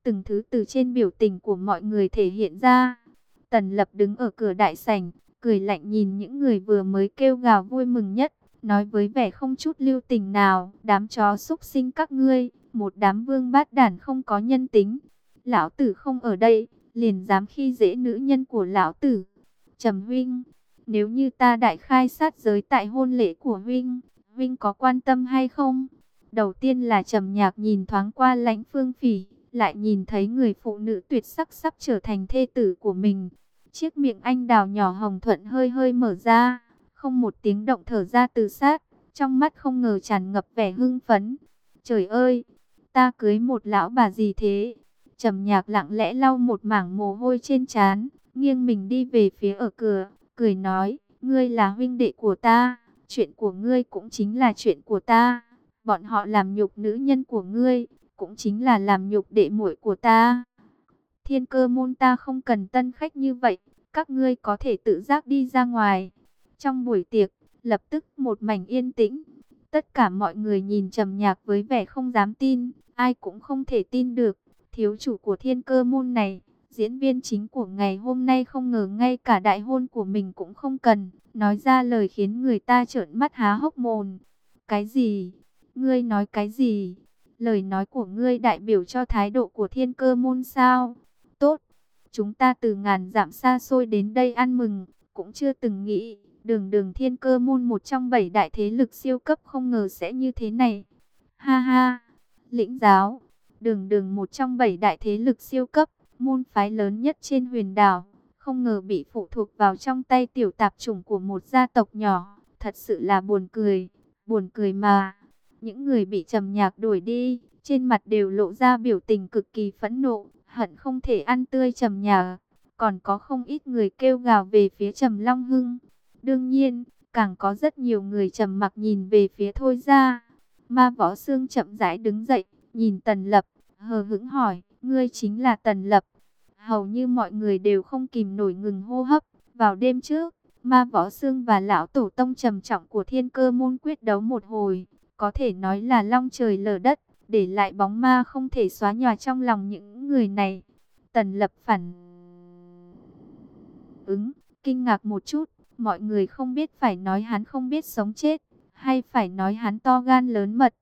từng thứ từ trên biểu tình của mọi người thể hiện ra. Tần Lập đứng ở cửa đại sảnh, cười lạnh nhìn những người vừa mới kêu gào vui mừng nhất, nói với vẻ không chút lưu tình nào: đám chó súc sinh các ngươi, một đám vương bát đản không có nhân tính. Lão tử không ở đây, liền dám khi dễ nữ nhân của lão tử. Trầm huynh, nếu như ta đại khai sát giới tại hôn lễ của huynh, huynh có quan tâm hay không? Đầu tiên là Trầm Nhạc nhìn thoáng qua Lãnh Phương Phỉ, lại nhìn thấy người phụ nữ tuyệt sắc sắp trở thành thê tử của mình. Chiếc miệng anh đào nhỏ hồng thuận hơi hơi mở ra, không một tiếng động thở ra từ sát, trong mắt không ngờ tràn ngập vẻ hưng phấn. Trời ơi, ta cưới một lão bà gì thế? Trầm Nhạc lặng lẽ lau một mảng mồ hôi trên trán, nghiêng mình đi về phía ở cửa, cười nói: ngươi là huynh đệ của ta, chuyện của ngươi cũng chính là chuyện của ta. Bọn họ làm nhục nữ nhân của ngươi, cũng chính là làm nhục đệ muội của ta. Thiên Cơ môn ta không cần tân khách như vậy, các ngươi có thể tự giác đi ra ngoài. Trong buổi tiệc, lập tức một mảnh yên tĩnh. Tất cả mọi người nhìn Trầm Nhạc với vẻ không dám tin, ai cũng không thể tin được. Thiếu chủ của Thiên Cơ môn này, diễn viên chính của ngày hôm nay không ngờ ngay cả đại hôn của mình cũng không cần, nói ra lời khiến người ta trợn mắt há hốc mồm. Cái gì? Ngươi nói cái gì? Lời nói của ngươi đại biểu cho thái độ của Thiên Cơ môn sao? Tốt, chúng ta từ ngàn dặm xa xôi đến đây ăn mừng, cũng chưa từng nghĩ đường đường Thiên Cơ môn một trong bảy đại thế lực siêu cấp không ngờ sẽ như thế này. Ha ha, Lĩnh giáo, đường đường một trong bảy đại thế lực siêu cấp, môn phái lớn nhất trên huyền đảo, không ngờ bị phụ thuộc vào trong tay tiểu tạp chủng của một gia tộc nhỏ, thật sự là buồn cười, buồn cười mà. Những người bị Trầm Nhạc đuổi đi, trên mặt đều lộ ra biểu tình cực kỳ phẫn nộ, hận không thể ăn tươi Trầm Nhạc. Còn có không ít người kêu gào về phía Trầm Long Hưng. Đương nhiên, càng có rất nhiều người trầm mặc nhìn về phía Thôi Gia. Ma Võ Xương chậm rãi đứng dậy, nhìn Tần Lập, hờ hững hỏi: ngươi chính là Tần Lập? Hầu như mọi người đều không kìm nổi ngừng hô hấp. Vào đêm trước, Ma Võ Xương và lão tổ tông trầm trọng của Thiên Cơ môn quyết đấu một hồi, có thể nói là long trời lở đất, để lại bóng ma không thể xóa nhòa trong lòng những người này. Tần Lập phản ứng, kinh ngạc một chút, mọi người không biết phải nói hắn không biết sống chết, hay phải nói hắn to gan lớn mật.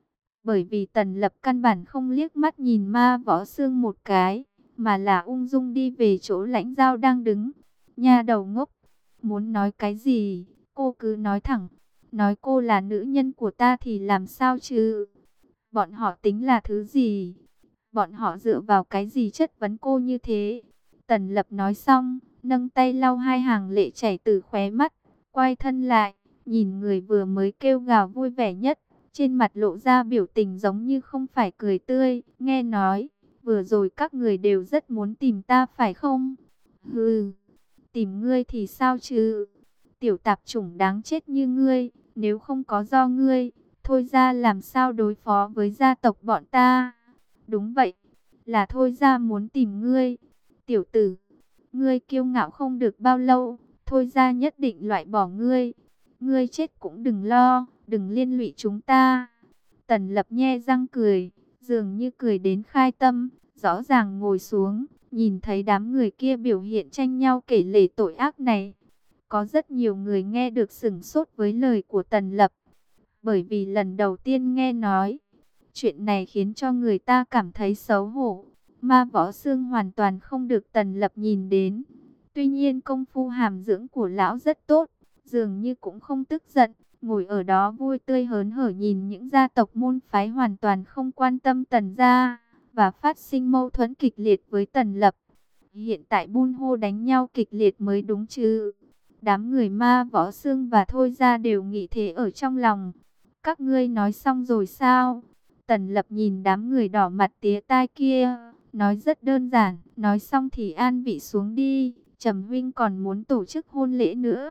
Bởi vì Tần Lập căn bản không liếc mắt nhìn Ma Võ Xương một cái, mà là ung dung đi về chỗ Lãnh Giao đang đứng. Nha đầu ngốc, muốn nói cái gì, cô cứ nói thẳng. Nói cô là nữ nhân của ta thì làm sao chứ? Bọn họ tính là thứ gì? Bọn họ dựa vào cái gì chất vấn cô như thế? Tần Lập nói xong, nâng tay lau hai hàng lệ chảy từ khóe mắt, quay thân lại, nhìn người vừa mới kêu gào vui vẻ nhất, trên mặt lộ ra biểu tình giống như không phải cười tươi. Nghe nói, vừa rồi các người đều rất muốn tìm ta phải không? Hừ, tìm ngươi thì sao chứ? Tiểu tạp chủng đáng chết như ngươi, nếu không có do ngươi, Thôi Gia làm sao đối phó với gia tộc bọn ta? Đúng vậy, là Thôi Gia muốn tìm ngươi. Tiểu tử, ngươi kiêu ngạo không được bao lâu, Thôi Gia nhất định loại bỏ ngươi. Ngươi chết cũng đừng lo, đừng liên lụy chúng ta. Tần Lập nhe răng cười, dường như cười đến khai tâm, rõ ràng ngồi xuống, nhìn thấy đám người kia biểu hiện tranh nhau kể lể tội ác này. Có rất nhiều người nghe được sửng sốt với lời của Tần Lập, bởi vì lần đầu tiên nghe nói. Chuyện này khiến cho người ta cảm thấy xấu hổ. Ma Võ Xương hoàn toàn không được Tần Lập nhìn đến. Tuy nhiên công phu hàm dưỡng của lão rất tốt, dường như cũng không tức giận, ngồi ở đó vui tươi hớn hở nhìn những gia tộc môn phái hoàn toàn không quan tâm Tần gia, và phát sinh mâu thuẫn kịch liệt với Tần Lập. Hiện tại bun hô đánh nhau kịch liệt mới đúng chứ. Đám người Ma Võ Xương và Thôi Gia đều nghĩ thế ở trong lòng. Các ngươi nói xong rồi sao? Tần Lập nhìn đám người đỏ mặt tía tai kia, nói rất đơn giản, nói xong thì an vị xuống đi, Trầm huynh còn muốn tổ chức hôn lễ nữa.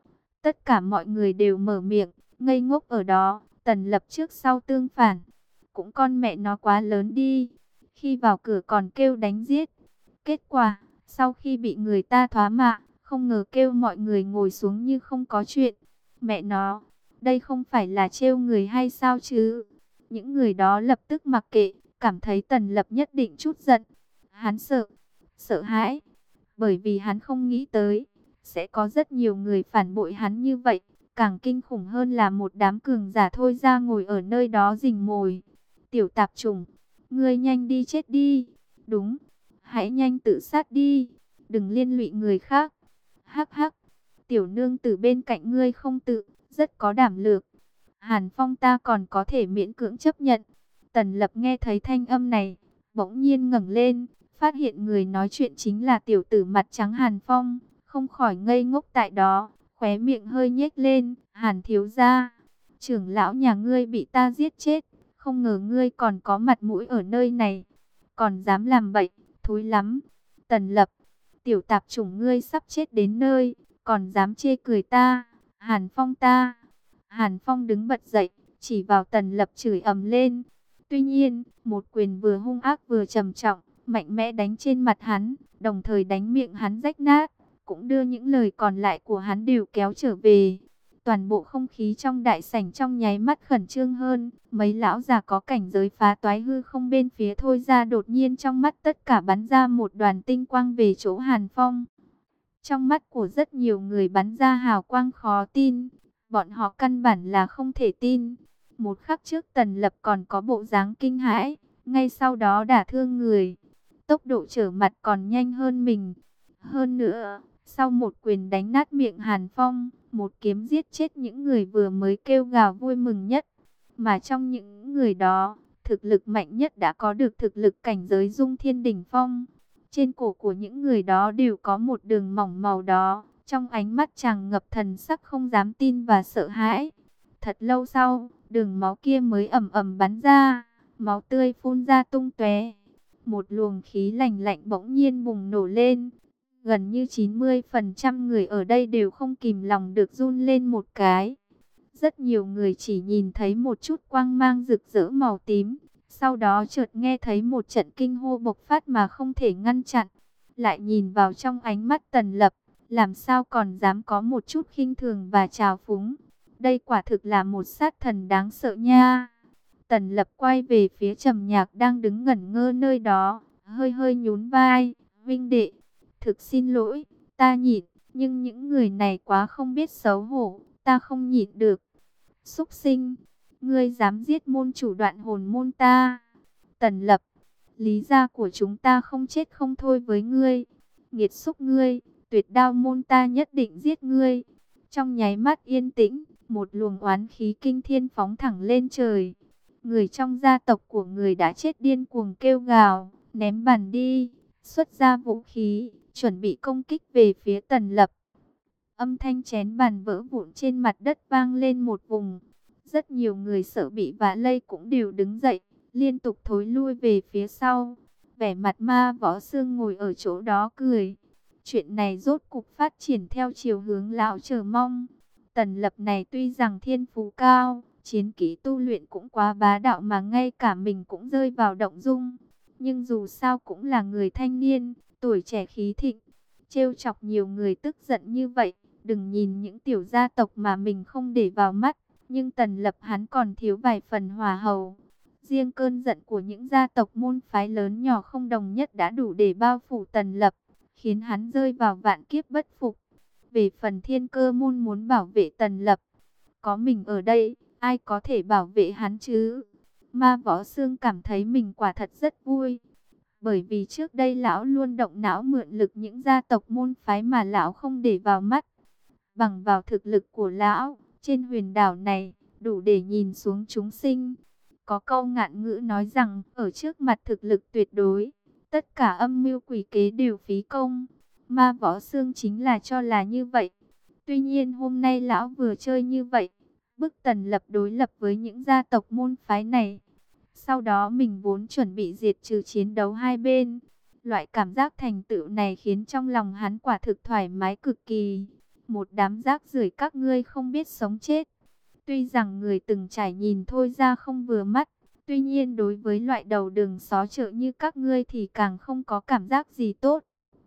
Tất cả mọi người đều mở miệng, ngây ngốc ở đó. Tần Lập trước sau tương phản, cũng con mẹ nó quá lớn đi. Khi vào cửa còn kêu đánh giết, kết quả sau khi bị người ta thoá mạ, không ngờ kêu mọi người ngồi xuống như không có chuyện. Mẹ nó, đây không phải là trêu người hay sao chứ? Những người đó lập tức mặc kệ, cảm thấy Tần Lập nhất định chút giận. Hắn sợ, sợ hãi, bởi vì hắn không nghĩ tới sẽ có rất nhiều người phản bội hắn như vậy. Càng kinh khủng hơn là một đám cường giả thôi ra ngồi ở nơi đó rình mồi. Tiểu tạp chủng, ngươi nhanh đi chết đi. Đúng, hãy nhanh tự sát đi, đừng liên lụy người khác. Hắc hắc, tiểu nương tử bên cạnh ngươi không tự, rất có đảm lược. Hàn Phong ta còn có thể miễn cưỡng chấp nhận. Tần Lập nghe thấy thanh âm này, bỗng nhiên ngẩng lên, phát hiện người nói chuyện chính là tiểu tử mặt trắng Hàn Phong, không khỏi ngây ngốc tại đó, khóe miệng hơi nhếch lên. Hàn thiếu gia, trưởng lão nhà ngươi bị ta giết chết, không ngờ ngươi còn có mặt mũi ở nơi này, còn dám làm bậy, thối lắm. Tần Lập, tiểu tạp chủng ngươi sắp chết đến nơi, còn dám chê cười ta, Hàn Phong ta. Hàn Phong đứng bật dậy, chỉ vào Tần Lập chửi ầm lên. Tuy nhiên, một quyền vừa hung ác vừa trầm trọng, mạnh mẽ đánh trên mặt hắn, đồng thời đánh miệng hắn rách nát, cũng đưa những lời còn lại của hắn đều kéo trở về. Toàn bộ không khí trong đại sảnh trong nháy mắt khẩn trương hơn, mấy lão già có cảnh giới phá toái hư không bên phía thôi ra đột nhiên trong mắt tất cả bắn ra một đoàn tinh quang về chỗ Hàn Phong. Trong mắt của rất nhiều người bắn ra hào quang khó tin, bọn họ căn bản là không thể tin. Một khắc trước Tần Lập còn có bộ dáng kinh hãi, ngay sau đó đả thương người. Tốc độ trở mặt còn nhanh hơn mình. Hơn nữa, sau một quyền đánh nát miệng Hàn Phong, một kiếm giết chết những người vừa mới kêu gào vui mừng nhất. Mà trong những người đó, thực lực mạnh nhất đã có được thực lực cảnh giới Dung Thiên đỉnh phong. Trên cổ của những người đó đều có một đường mỏng màu đó, trong ánh mắt tràn ngập thần sắc không dám tin và sợ hãi. Thật lâu sau, đường máu kia mới ầm ầm bắn ra, máu tươi phun ra tung tóe. Một luồng khí lạnh lạnh bỗng nhiên bùng nổ lên. Gần như chín mươi phần trăm người ở đây đều không kìm lòng được run lên một cái. Rất nhiều người chỉ nhìn thấy một chút quang mang rực rỡ màu tím. Sau đó chợt nghe thấy một trận kinh hô bộc phát mà không thể ngăn chặn. Lại nhìn vào trong ánh mắt Tần Lập, làm sao còn dám có một chút khinh thường và trào phúng. Đây quả thực là một sát thần đáng sợ nha. Tần Lập quay về phía Trầm Nhạc đang đứng ngẩn ngơ nơi đó, hơi hơi nhún vai. Vinh đệ, thực xin lỗi, ta nhịn, nhưng những người này quá không biết xấu hổ, ta không nhịn được. Súc sinh, ngươi dám giết môn chủ Đoạn Hồn môn ta. Tần Lập, lý gia của chúng ta không chết không thôi với ngươi. Nghiệt xúc ngươi, Tuyệt Đao môn ta nhất định giết ngươi. Trong nháy mắt yên tĩnh, một luồng oán khí kinh thiên phóng thẳng lên trời. Người trong gia tộc của người đã chết điên cuồng kêu gào, ném bàn đi, xuất ra vũ khí, chuẩn bị công kích về phía Tần Lập. Âm thanh chén bàn vỡ vụn trên mặt đất vang lên một vùng. Rất nhiều người sợ bị vạ lây cũng đều đứng dậy, liên tục thối lui về phía sau. Vẻ mặt Ma Võ Sương ngồi ở chỗ đó cười. Chuyện này rốt cục phát triển theo chiều hướng lão chờ mong. Tần Lập này tuy rằng thiên phú cao, chiến kỹ tu luyện cũng quá bá đạo mà ngay cả mình cũng rơi vào động dung. Nhưng dù sao cũng là người thanh niên, tuổi trẻ khí thịnh, trêu chọc nhiều người tức giận như vậy. Đừng nhìn những tiểu gia tộc mà mình không để vào mắt, nhưng Tần Lập hắn còn thiếu vài phần hòa hậu. Riêng cơn giận của những gia tộc môn phái lớn nhỏ không đồng nhất đã đủ để bao phủ Tần Lập, khiến hắn rơi vào vạn kiếp bất phục. Về phần Thiên Cơ môn muốn bảo vệ Tần Lập, có mình ở đây, ai có thể bảo vệ hắn chứ? Ma Võ Sương cảm thấy mình quả thật rất vui. Bởi vì trước đây lão luôn động não mượn lực những gia tộc môn phái mà lão không để vào mắt. Bằng vào thực lực của lão, trên huyền đảo này, đủ để nhìn xuống chúng sinh. Có câu ngạn ngữ nói rằng, ở trước mặt thực lực tuyệt đối, tất cả âm mưu quỷ kế đều phí công. Ma Võ Sương chính là cho là như vậy. Tuy nhiên hôm nay lão vừa chơi như vậy, bức Tần Lập đối lập với những gia tộc môn phái này. Sau đó mình vốn chuẩn bị diệt trừ chiến đấu hai bên. Loại cảm giác thành tựu này khiến trong lòng hắn quả thực thoải mái cực kỳ. Một đám rác rưởi các ngươi không biết sống chết. Tuy rằng người từng trải nhìn thôi ra không vừa mắt, tuy nhiên đối với loại đầu đường xó chợ như các ngươi thì càng không có cảm giác gì tốt.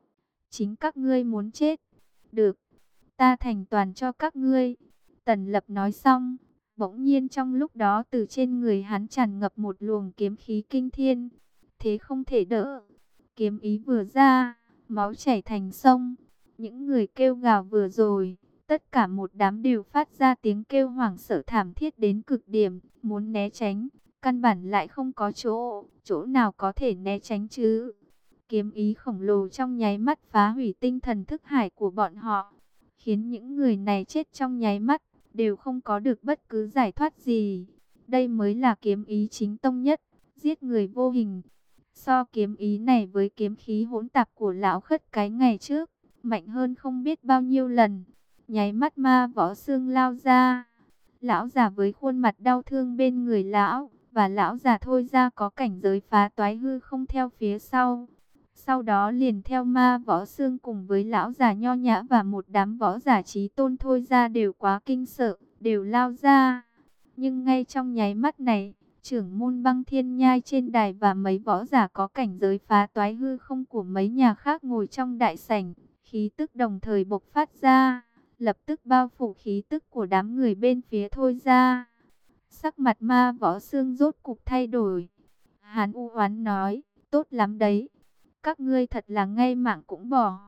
Chính các ngươi muốn chết. Được, ta thành toàn cho các ngươi. Tần Lập nói xong, Bỗng nhiên trong lúc đó từ trên người hắn tràn ngập một luồng kiếm khí kinh thiên. Thế không thể đỡ. Kiếm ý vừa ra, máu chảy thành sông. Những người kêu gào vừa rồi, tất cả một đám đều phát ra tiếng kêu hoảng sợ thảm thiết đến cực điểm, muốn né tránh, căn bản lại không có chỗ, chỗ nào có thể né tránh chứ. Kiếm ý khổng lồ trong nháy mắt phá hủy tinh thần thức hải của bọn họ, khiến những người này chết trong nháy mắt, đều không có được bất cứ giải thoát gì. Đây mới là kiếm ý chính tông nhất, giết người vô hình. So kiếm ý này với kiếm khí hỗn tạp của lão khất cái ngày trước, mạnh hơn không biết bao nhiêu lần. Nháy mắt ma võ xương lao ra. Lão già với khuôn mặt đau thương bên người lão, và lão già thôi ra có cảnh giới phá toái hư không theo phía sau. Sau đó liền theo ma võ xương cùng với lão già nho nhã và một đám võ giả trí tôn thôi ra đều quá kinh sợ, đều lao ra. Nhưng ngay trong nháy mắt này, trưởng môn Băng Thiên Nhai trên đài và mấy võ giả có cảnh giới phá toái hư không của mấy nhà khác ngồi trong đại sảnh, khí tức đồng thời bộc phát ra, lập tức bao phủ khí tức của đám người bên phía thôi ra. Sắc mặt ma võ xương rốt cục thay đổi. Hắn u oán nói, tốt lắm đấy, các ngươi thật là ngay mạng cũng bỏ.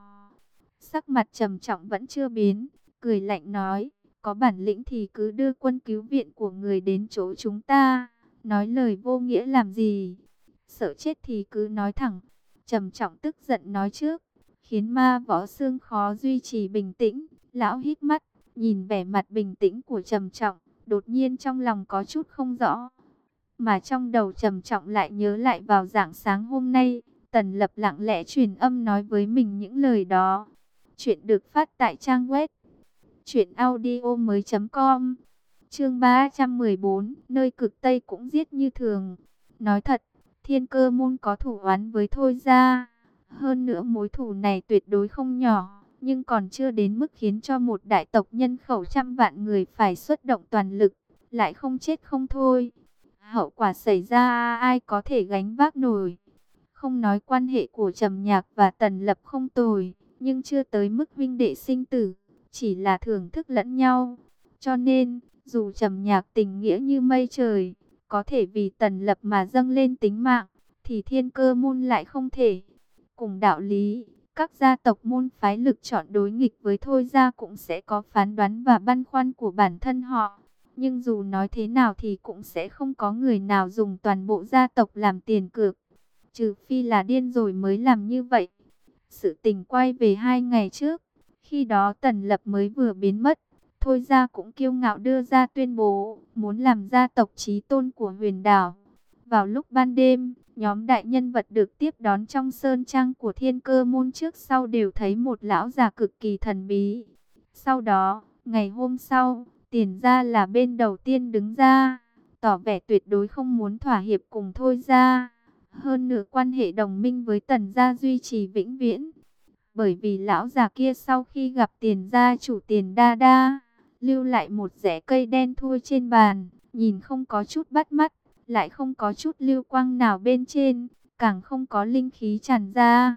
Sắc mặt trầm trọng vẫn chưa biến, cười lạnh nói, có bản lĩnh thì cứ đưa quân cứu viện của người đến chỗ chúng ta. Nói lời vô nghĩa làm gì? Sợ chết thì cứ nói thẳng. Trầm trọng tức giận nói trước, khiến ma võ xương khó duy trì bình tĩnh. Lão hít mắt, nhìn vẻ mặt bình tĩnh của trầm trọng, đột nhiên trong lòng có chút không rõ. Mà trong đầu trầm trọng lại nhớ lại vào rạng sáng hôm nay, Tần Lập lặng lẽ truyền âm nói với mình những lời đó. Chuyện được phát tại trang web truyện audio mới chấm com. Chương ba trăm mười bốn, nơi cực Tây cũng giết như thường. Nói thật, Thiên Cơ môn có thủ oán với Thôi gia. Hơn nữa mối thù này tuyệt đối không nhỏ, nhưng còn chưa đến mức khiến cho một đại tộc nhân khẩu trăm vạn người phải xuất động toàn lực, lại không chết không thôi. Hậu quả xảy ra ai có thể gánh vác nổi. Không nói quan hệ của Trầm Nhạc và Tần Lập không tồi, nhưng chưa tới mức huynh đệ sinh tử, chỉ là thưởng thức lẫn nhau. Cho nên, dù Trầm Nhạc tình nghĩa như mây trời, có thể vì Tần Lập mà dâng lên tính mạng, thì Thiên Cơ môn lại không thể. Cùng đạo lý, các gia tộc môn phái lực chọn đối nghịch với Thôi gia cũng sẽ có phán đoán và băn khoăn của bản thân họ. Nhưng dù nói thế nào thì cũng sẽ không có người nào dùng toàn bộ gia tộc làm tiền cược. Trừ phi là điên rồi mới làm như vậy. Sự tình quay về hai ngày trước, khi đó Tần Lập mới vừa biến mất. Thôi gia cũng kiêu ngạo đưa ra tuyên bố muốn làm gia tộc chí tôn của huyền đảo. Vào lúc ban đêm, nhóm đại nhân vật được tiếp đón trong sơn trang của Thiên Cơ môn trước sau đều thấy một lão già cực kỳ thần bí. Sau đó, ngày hôm sau, Tiền gia là bên đầu tiên đứng ra, tỏ vẻ tuyệt đối không muốn thỏa hiệp cùng Thôi gia. Hơn nữa quan hệ đồng minh với Tần gia duy trì vĩnh viễn. Bởi vì lão già kia sau khi gặp Tiền gia chủ Tiền Đa Đa, lưu lại một rễ cây đen thui trên bàn, nhìn không có chút bắt mắt, lại không có chút lưu quang nào bên trên, càng không có linh khí tràn ra.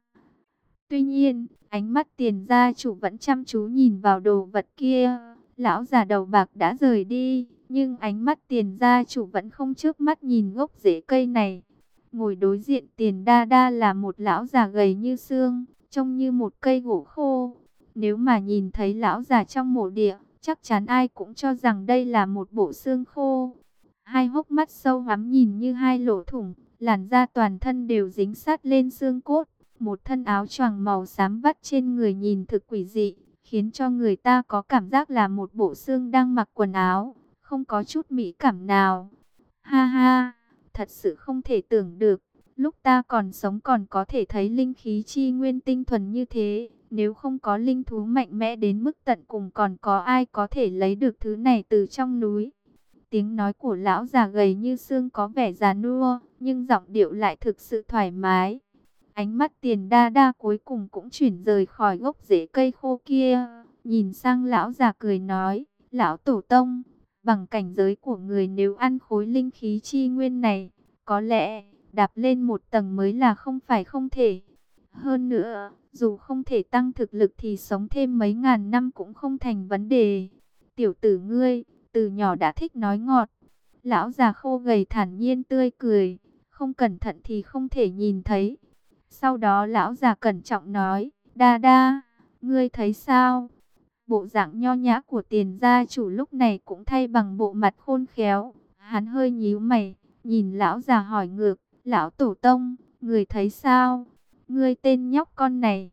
Tuy nhiên, ánh mắt Tiền gia chủ vẫn chăm chú nhìn vào đồ vật kia. Lão già đầu bạc đã rời đi, nhưng ánh mắt Tiền gia chủ vẫn không chớp mắt nhìn gốc rễ cây này. Ngồi đối diện Tiền Đa Đa là một lão già gầy như xương, trông như một cây gỗ khô. Nếu mà nhìn thấy lão già trong mộ địa, chắc chắn ai cũng cho rằng đây là một bộ xương khô. Hai hốc mắt sâu hoắm nhìn như hai lỗ thủng, làn da toàn thân đều dính sát lên xương cốt. Một thân áo choàng màu xám vắt trên người nhìn thực quỷ dị, khiến cho người ta có cảm giác là một bộ xương đang mặc quần áo, không có chút mỹ cảm nào. Ha ha, thật sự không thể tưởng được, lúc ta còn sống còn có thể thấy linh khí chi nguyên tinh thuần như thế. Nếu không có linh thú mạnh mẽ đến mức tận cùng còn có ai có thể lấy được thứ này từ trong núi. Tiếng nói của lão già gầy như xương có vẻ già nua, nhưng giọng điệu lại thực sự thoải mái. Ánh mắt Tiền Đa Đa cuối cùng cũng chuyển rời khỏi gốc rễ cây khô kia, nhìn sang lão già cười nói, lão tổ tông, bằng cảnh giới của người nếu ăn khối linh khí chi nguyên này, có lẽ đạp lên một tầng mới là không phải không thể. Hơn nữa, dù không thể tăng thực lực thì sống thêm mấy ngàn năm cũng không thành vấn đề. Tiểu tử ngươi, từ nhỏ đã thích nói ngọt. Lão già khô gầy thản nhiên tươi cười, không cẩn thận thì không thể nhìn thấy. Sau đó lão già cẩn trọng nói, đa đa, ngươi thấy sao? Bộ dạng nho nhã của Tiền gia chủ lúc này cũng thay bằng bộ mặt khôn khéo. Hắn hơi nhíu mày, nhìn lão già hỏi ngược, lão tổ tông, người thấy sao? Ngươi tên nhóc con này.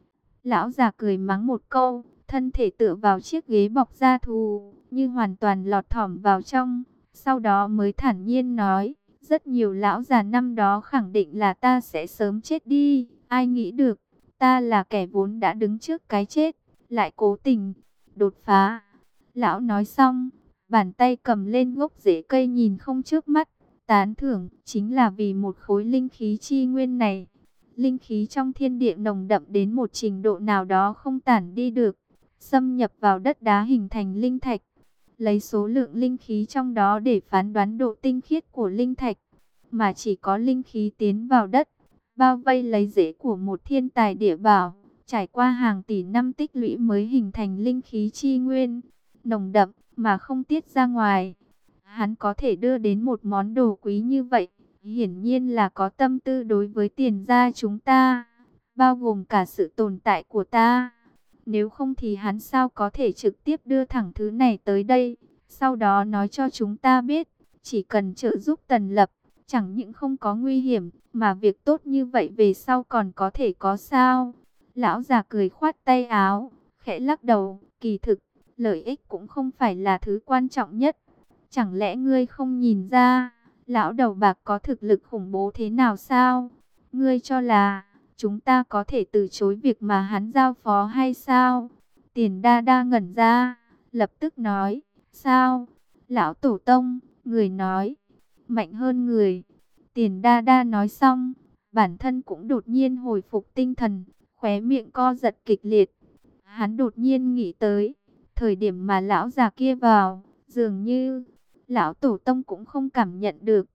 Lão già cười mắng một câu, thân thể tựa vào chiếc ghế bọc da thú, như hoàn toàn lọt thỏm vào trong. Sau đó mới thản nhiên nói, rất nhiều lão già năm đó khẳng định là ta sẽ sớm chết đi. Ai nghĩ được, ta là kẻ vốn đã đứng trước cái chết, lại cố tình đột phá. Lão nói xong, bàn tay cầm lên gốc rễ cây nhìn không chớp mắt, tán thưởng, chính là vì một khối linh khí chi nguyên này. Linh khí trong thiên địa nồng đậm đến một trình độ nào đó không tản đi được, xâm nhập vào đất đá hình thành linh thạch. Lấy số lượng linh khí trong đó để phán đoán độ tinh khiết của linh thạch, mà chỉ có linh khí tiến vào đất, bao vây lấy rễ của một thiên tài địa bảo, trải qua hàng tỷ năm tích lũy mới hình thành linh khí chi nguyên, nồng đậm mà không tiết ra ngoài. Hắn có thể đưa đến một món đồ quý như vậy, hiển nhiên là có tâm tư đối với Tiền gia chúng ta, bao gồm cả sự tồn tại của ta. Nếu không thì hắn sao có thể trực tiếp đưa thẳng thứ này tới đây, sau đó nói cho chúng ta biết, chỉ cần trợ giúp Tần Lập, chẳng những không có nguy hiểm, mà việc tốt như vậy về sau còn có thể có sao? Lão già cười khoát tay áo, khẽ lắc đầu, kỳ thực, lợi ích cũng không phải là thứ quan trọng nhất. Chẳng lẽ ngươi không nhìn ra, lão đầu bạc có thực lực khủng bố thế nào sao? Ngươi cho là chúng ta có thể từ chối việc mà hắn giao phó hay sao? Tiền đa đa ngẩn ra, lập tức nói, sao? Lão tổ tông, người nói, mạnh hơn người. Tiền đa đa nói xong, bản thân cũng đột nhiên hồi phục tinh thần, khóe miệng co giật kịch liệt. Hắn đột nhiên nghĩ tới, thời điểm mà lão già kia vào, dường như lão tổ tông cũng không cảm nhận được.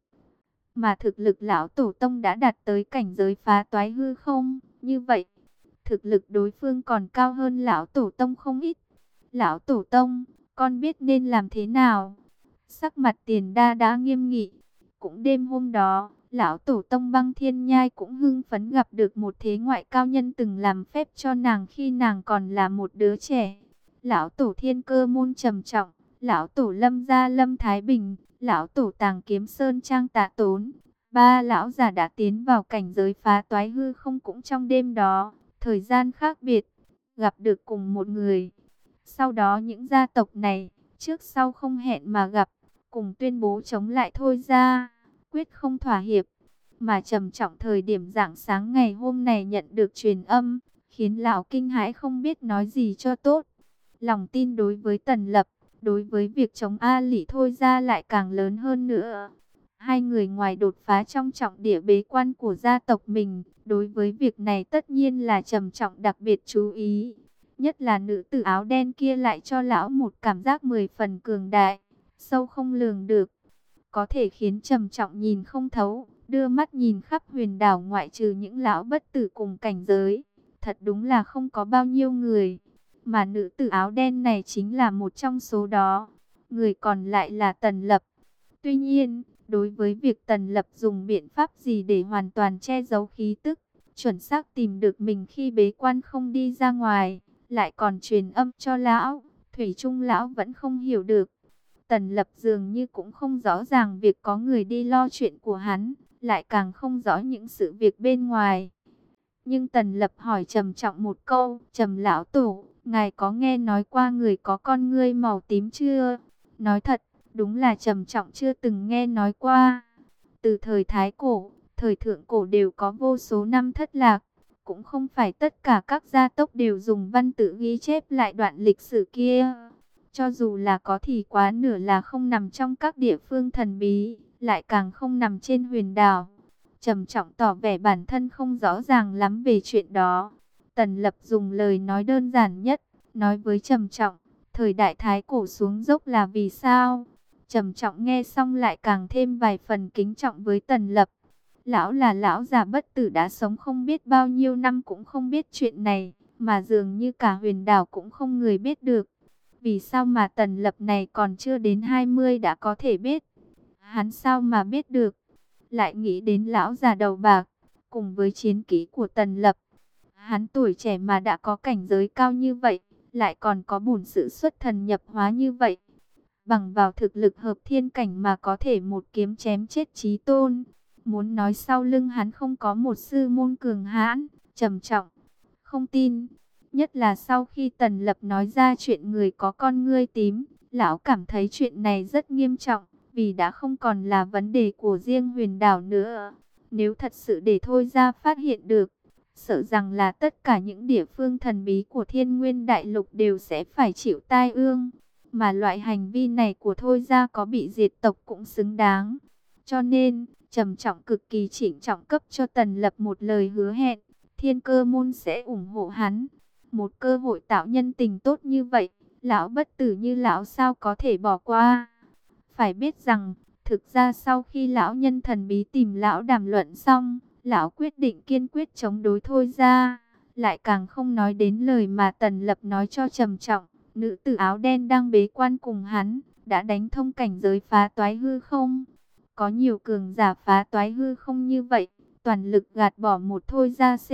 Mà thực lực lão tổ tông đã đạt tới cảnh giới phá toái hư không, như vậy, thực lực đối phương còn cao hơn lão tổ tông không ít. Lão tổ tông, con biết nên làm thế nào? Sắc mặt Tiền đa đã nghiêm nghị. Cũng đêm hôm đó, lão tổ tông Băng Thiên Nhai cũng hưng phấn gặp được một thế ngoại cao nhân từng làm phép cho nàng khi nàng còn là một đứa trẻ. Lão tổ Thiên Cơ Môn trầm trọng, lão tổ Lâm gia Lâm Thái Bình, lão tổ Tàng Kiếm Sơn Trang Tạ Tốn, ba lão già đã tiến vào cảnh giới phá toái hư không cũng trong đêm đó, thời gian khác biệt, gặp được cùng một người. Sau đó những gia tộc này, trước sau không hẹn mà gặp, cùng tuyên bố chống lại Thôi gia, quyết không thỏa hiệp. Mà trầm trọng thời điểm rạng sáng ngày hôm này nhận được truyền âm, khiến lão kinh hãi không biết nói gì cho tốt. Lòng tin đối với Tần Lập, đối với việc chống A Lị Thôi gia lại càng lớn hơn nữa. Hai người ngoài đột phá trong trọng địa bế quan của gia tộc mình, đối với việc này tất nhiên là trầm trọng đặc biệt chú ý. Nhất là nữ tử áo đen kia lại cho lão một cảm giác mười phần cường đại, sâu không lường được, có thể khiến trầm trọng nhìn không thấu, đưa mắt nhìn khắp huyền đảo ngoại trừ những lão bất tử cùng cảnh giới. Thật đúng là không có bao nhiêu người, mà nữ tử áo đen này chính là một trong số đó. Người còn lại là Tần Lập. Tuy nhiên, đối với việc Tần Lập dùng biện pháp gì để hoàn toàn che giấu khí tức, chuẩn xác tìm được mình khi bế quan không đi ra ngoài, lại còn truyền âm cho lão, thủy chung lão vẫn không hiểu được. Tần Lập dường như cũng không rõ ràng việc có người đi lo chuyện của hắn, lại càng không rõ những sự việc bên ngoài. Nhưng Tần Lập hỏi trầm trọng một câu, trầm lão tổ, ngài có nghe nói qua người có con ngươi màu tím chưa? Nói thật, đúng là trầm trọng chưa từng nghe nói qua. Từ thời Thái Cổ, thời Thượng Cổ đều có vô số năm thất lạc. Cũng không phải tất cả các gia tộc đều dùng văn tự ghi chép lại đoạn lịch sử kia. Cho dù là có thì quá nửa là không nằm trong các địa phương thần bí, lại càng không nằm trên huyền đảo. Trầm trọng tỏ vẻ bản thân không rõ ràng lắm về chuyện đó. Tần Lập dùng lời nói đơn giản nhất, nói với trầm trọng, thời đại Thái Cổ xuống dốc là vì sao? Trầm trọng nghe xong lại càng thêm vài phần kính trọng với Tần Lập. Lão là lão già bất tử đã sống không biết bao nhiêu năm cũng không biết chuyện này, mà dường như cả huyền đảo cũng không người biết được. Vì sao mà Tần Lập này còn chưa đến hai mươi đã có thể biết? Hắn sao mà biết được? Lại nghĩ đến lão già đầu bạc, cùng với chiến kỹ của Tần Lập. Hắn tuổi trẻ mà đã có cảnh giới cao như vậy, lại còn có bổn sự xuất thần nhập hóa như vậy. Bằng vào thực lực hợp thiên cảnh mà có thể một kiếm chém chết Chí Tôn. Muốn nói sau lưng hắn không có một sư môn cường hãn, trầm trọng. Không tin. Nhất là sau khi Tần Lập nói ra chuyện người có con ngươi tím, lão cảm thấy chuyện này rất nghiêm trọng, vì đã không còn là vấn đề của riêng Huyền Đảo nữa. Nếu thật sự để Thôi Ra phát hiện được, sợ rằng là tất cả những địa phương thần bí của Thiên Nguyên Đại Lục đều sẽ phải chịu tai ương. Mà loại hành vi này của Thôi Ra có bị diệt tộc cũng xứng đáng. Cho nên, trầm trọng cực kỳ trịnh trọng cấp cho Tần Lập một lời hứa hẹn, Thiên Cơ Môn sẽ ủng hộ hắn. Một cơ hội tạo nhân tình tốt như vậy, lão bất tử như lão sao có thể bỏ qua. Phải biết rằng, thực ra sau khi lão nhân thần bí tìm lão đàm luận xong, lão quyết định kiên quyết chống đối Thôi Ra. Lại càng không nói đến lời mà Tần Lập nói cho trầm trọng. Nữ tử áo đen đang bế quan cùng hắn, đã đánh thông cảnh giới phá toái hư không. Có nhiều cường giả phá toái hư không như vậy, toàn lực gạt bỏ một Thôi Ra C.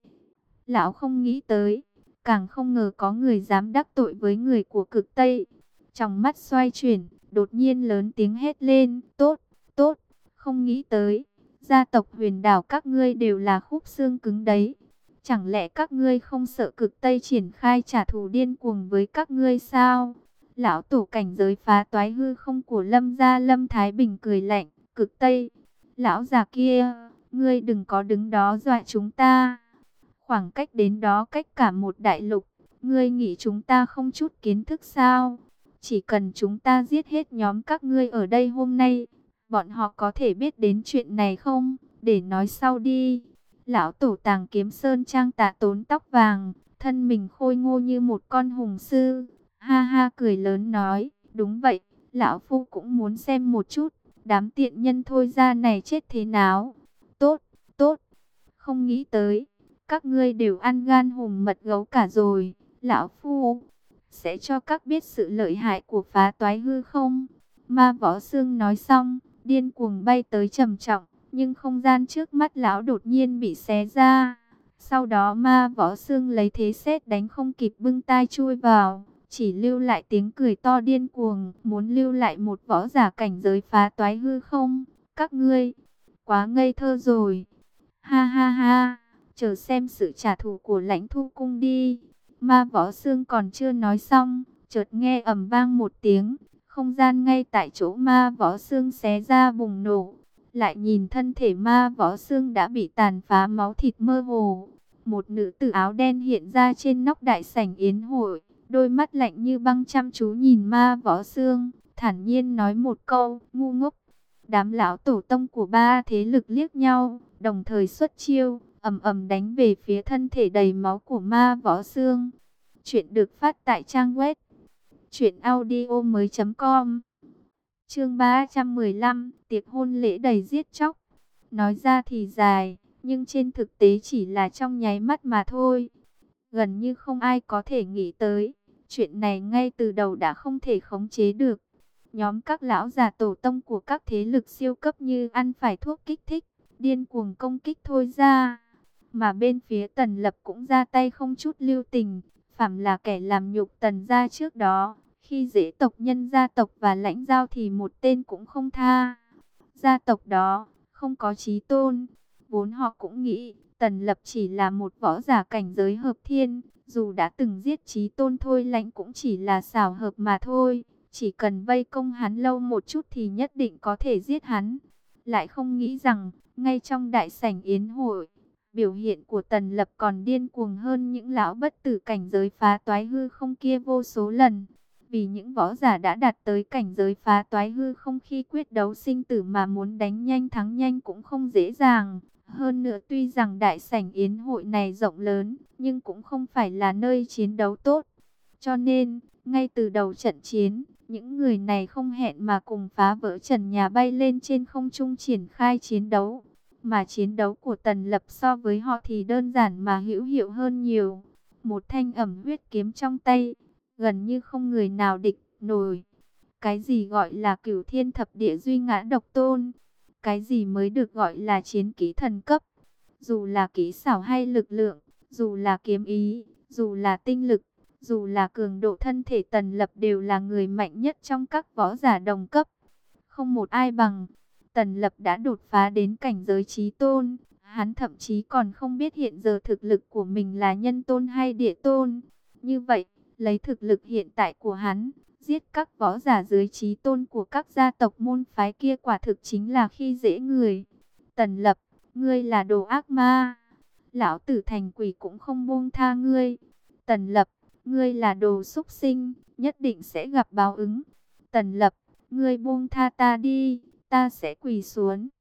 Lão không nghĩ tới, càng không ngờ có người dám đắc tội với người của cực Tây. Trong mắt xoay chuyển, đột nhiên lớn tiếng hét lên, tốt, tốt, không nghĩ tới. Gia tộc Huyền Đảo các ngươi đều là khúc xương cứng đấy. Chẳng lẽ các ngươi không sợ cực Tây triển khai trả thù điên cuồng với các ngươi sao? Lão tổ cảnh giới phá toái hư không của Lâm gia Lâm Thái Bình cười lạnh, cực Tây. Lão già kia, ngươi đừng có đứng đó dọa chúng ta. Khoảng cách đến đó cách cả một đại lục, ngươi nghĩ chúng ta không chút kiến thức sao? Chỉ cần chúng ta giết hết nhóm các ngươi ở đây hôm nay, bọn họ có thể biết đến chuyện này không? Để nói sau đi. Lão tổ Tàng Kiếm Sơn trang Tạ Tốn tóc vàng, thân mình khôi ngô như một con hùng sư. Ha ha cười lớn nói, đúng vậy, lão phu cũng muốn xem một chút, đám tiện nhân Thôi Ra này chết thế nào. Tốt, tốt, không nghĩ tới, các ngươi đều ăn gan hùm mật gấu cả rồi. Lão phu sẽ cho các biết sự lợi hại của phá toái hư không. Ma Võ Xương nói xong, điên cuồng bay tới trầm trọng. Nhưng không gian trước mắt lão đột nhiên bị xé ra. Sau đó Ma Võ Xương lấy thế sét đánh không kịp bưng tai chui vào. Chỉ lưu lại tiếng cười to điên cuồng. Muốn lưu lại một võ giả cảnh giới phá toái hư không? Các ngươi, quá ngây thơ rồi. Ha ha ha, chờ xem sự trả thù của Lãnh Thu Cung đi. Ma Võ Xương còn chưa nói xong, chợt nghe ầm vang một tiếng. Không gian ngay tại chỗ Ma Võ Xương xé ra bùng nổ. Lại nhìn thân thể Ma Võ Xương đã bị tàn phá máu thịt mơ hồ. Một nữ tử áo đen hiện ra trên nóc đại sảnh yến hội, đôi mắt lạnh như băng chăm chú nhìn Ma Võ Xương, thản nhiên nói một câu, ngu ngốc. Đám lão tổ tông của ba thế lực liếc nhau, đồng thời xuất chiêu, ầm ầm đánh về phía thân thể đầy máu của Ma Võ Xương. Chuyện được phát tại trang web truyện audio mới chấm com. Chương ba trăm mười lăm, tiệc hôn lễ đầy giết chóc. Nói ra thì dài, nhưng trên thực tế chỉ là trong nháy mắt mà thôi. Gần như không ai có thể nghĩ tới, chuyện này ngay từ đầu đã không thể khống chế được. Nhóm các lão già tổ tông của các thế lực siêu cấp như ăn phải thuốc kích thích, điên cuồng công kích Thôi Ra. Mà bên phía Tần Lập cũng ra tay không chút lưu tình, phàm là kẻ làm nhục Tần gia trước đó. Khi dễ tộc nhân gia tộc và lãnh giao thì một tên cũng không tha. Gia tộc đó không có chí tôn. Vốn họ cũng nghĩ Tần Lập chỉ là một võ giả cảnh giới hợp thiên. Dù đã từng giết chí tôn Thôi Lãnh cũng chỉ là xảo hợp mà thôi. Chỉ cần vây công hắn lâu một chút thì nhất định có thể giết hắn. Lại không nghĩ rằng ngay trong đại sảnh yến hội, biểu hiện của Tần Lập còn điên cuồng hơn những lão bất tử cảnh giới phá toái hư không kia vô số lần. Vì những võ giả đã đạt tới cảnh giới phá toái hư không khi quyết đấu sinh tử mà muốn đánh nhanh thắng nhanh cũng không dễ dàng. Hơn nữa tuy rằng đại sảnh yến hội này rộng lớn, nhưng cũng không phải là nơi chiến đấu tốt. Cho nên, ngay từ đầu trận chiến, những người này không hẹn mà cùng phá vỡ trần nhà bay lên trên không trung triển khai chiến đấu. Mà chiến đấu của Tần Lập so với họ thì đơn giản mà hữu hiệu hơn nhiều. Một thanh ẩm huyết kiếm trong tay, gần như không người nào địch nổi. Cái gì gọi là cửu thiên thập địa duy ngã độc tôn? Cái gì mới được gọi là chiến kỹ thần cấp? Dù là kỹ xảo hay lực lượng, dù là kiếm ý, dù là tinh lực, dù là cường độ thân thể, Tần Lập đều là người mạnh nhất trong các võ giả đồng cấp. Không một ai bằng. Tần Lập đã đột phá đến cảnh giới chí tôn. Hắn thậm chí còn không biết hiện giờ thực lực của mình là nhân tôn hay địa tôn. Như vậy, lấy thực lực hiện tại của hắn, giết các võ giả dưới chí tôn của các gia tộc môn phái kia quả thực chính là khi dễ người. Tần Lập, ngươi là đồ ác ma. Lão tử thành quỷ cũng không buông tha ngươi. Tần Lập, ngươi là đồ súc sinh, nhất định sẽ gặp báo ứng. Tần Lập, ngươi buông tha ta đi, ta sẽ quỳ xuống.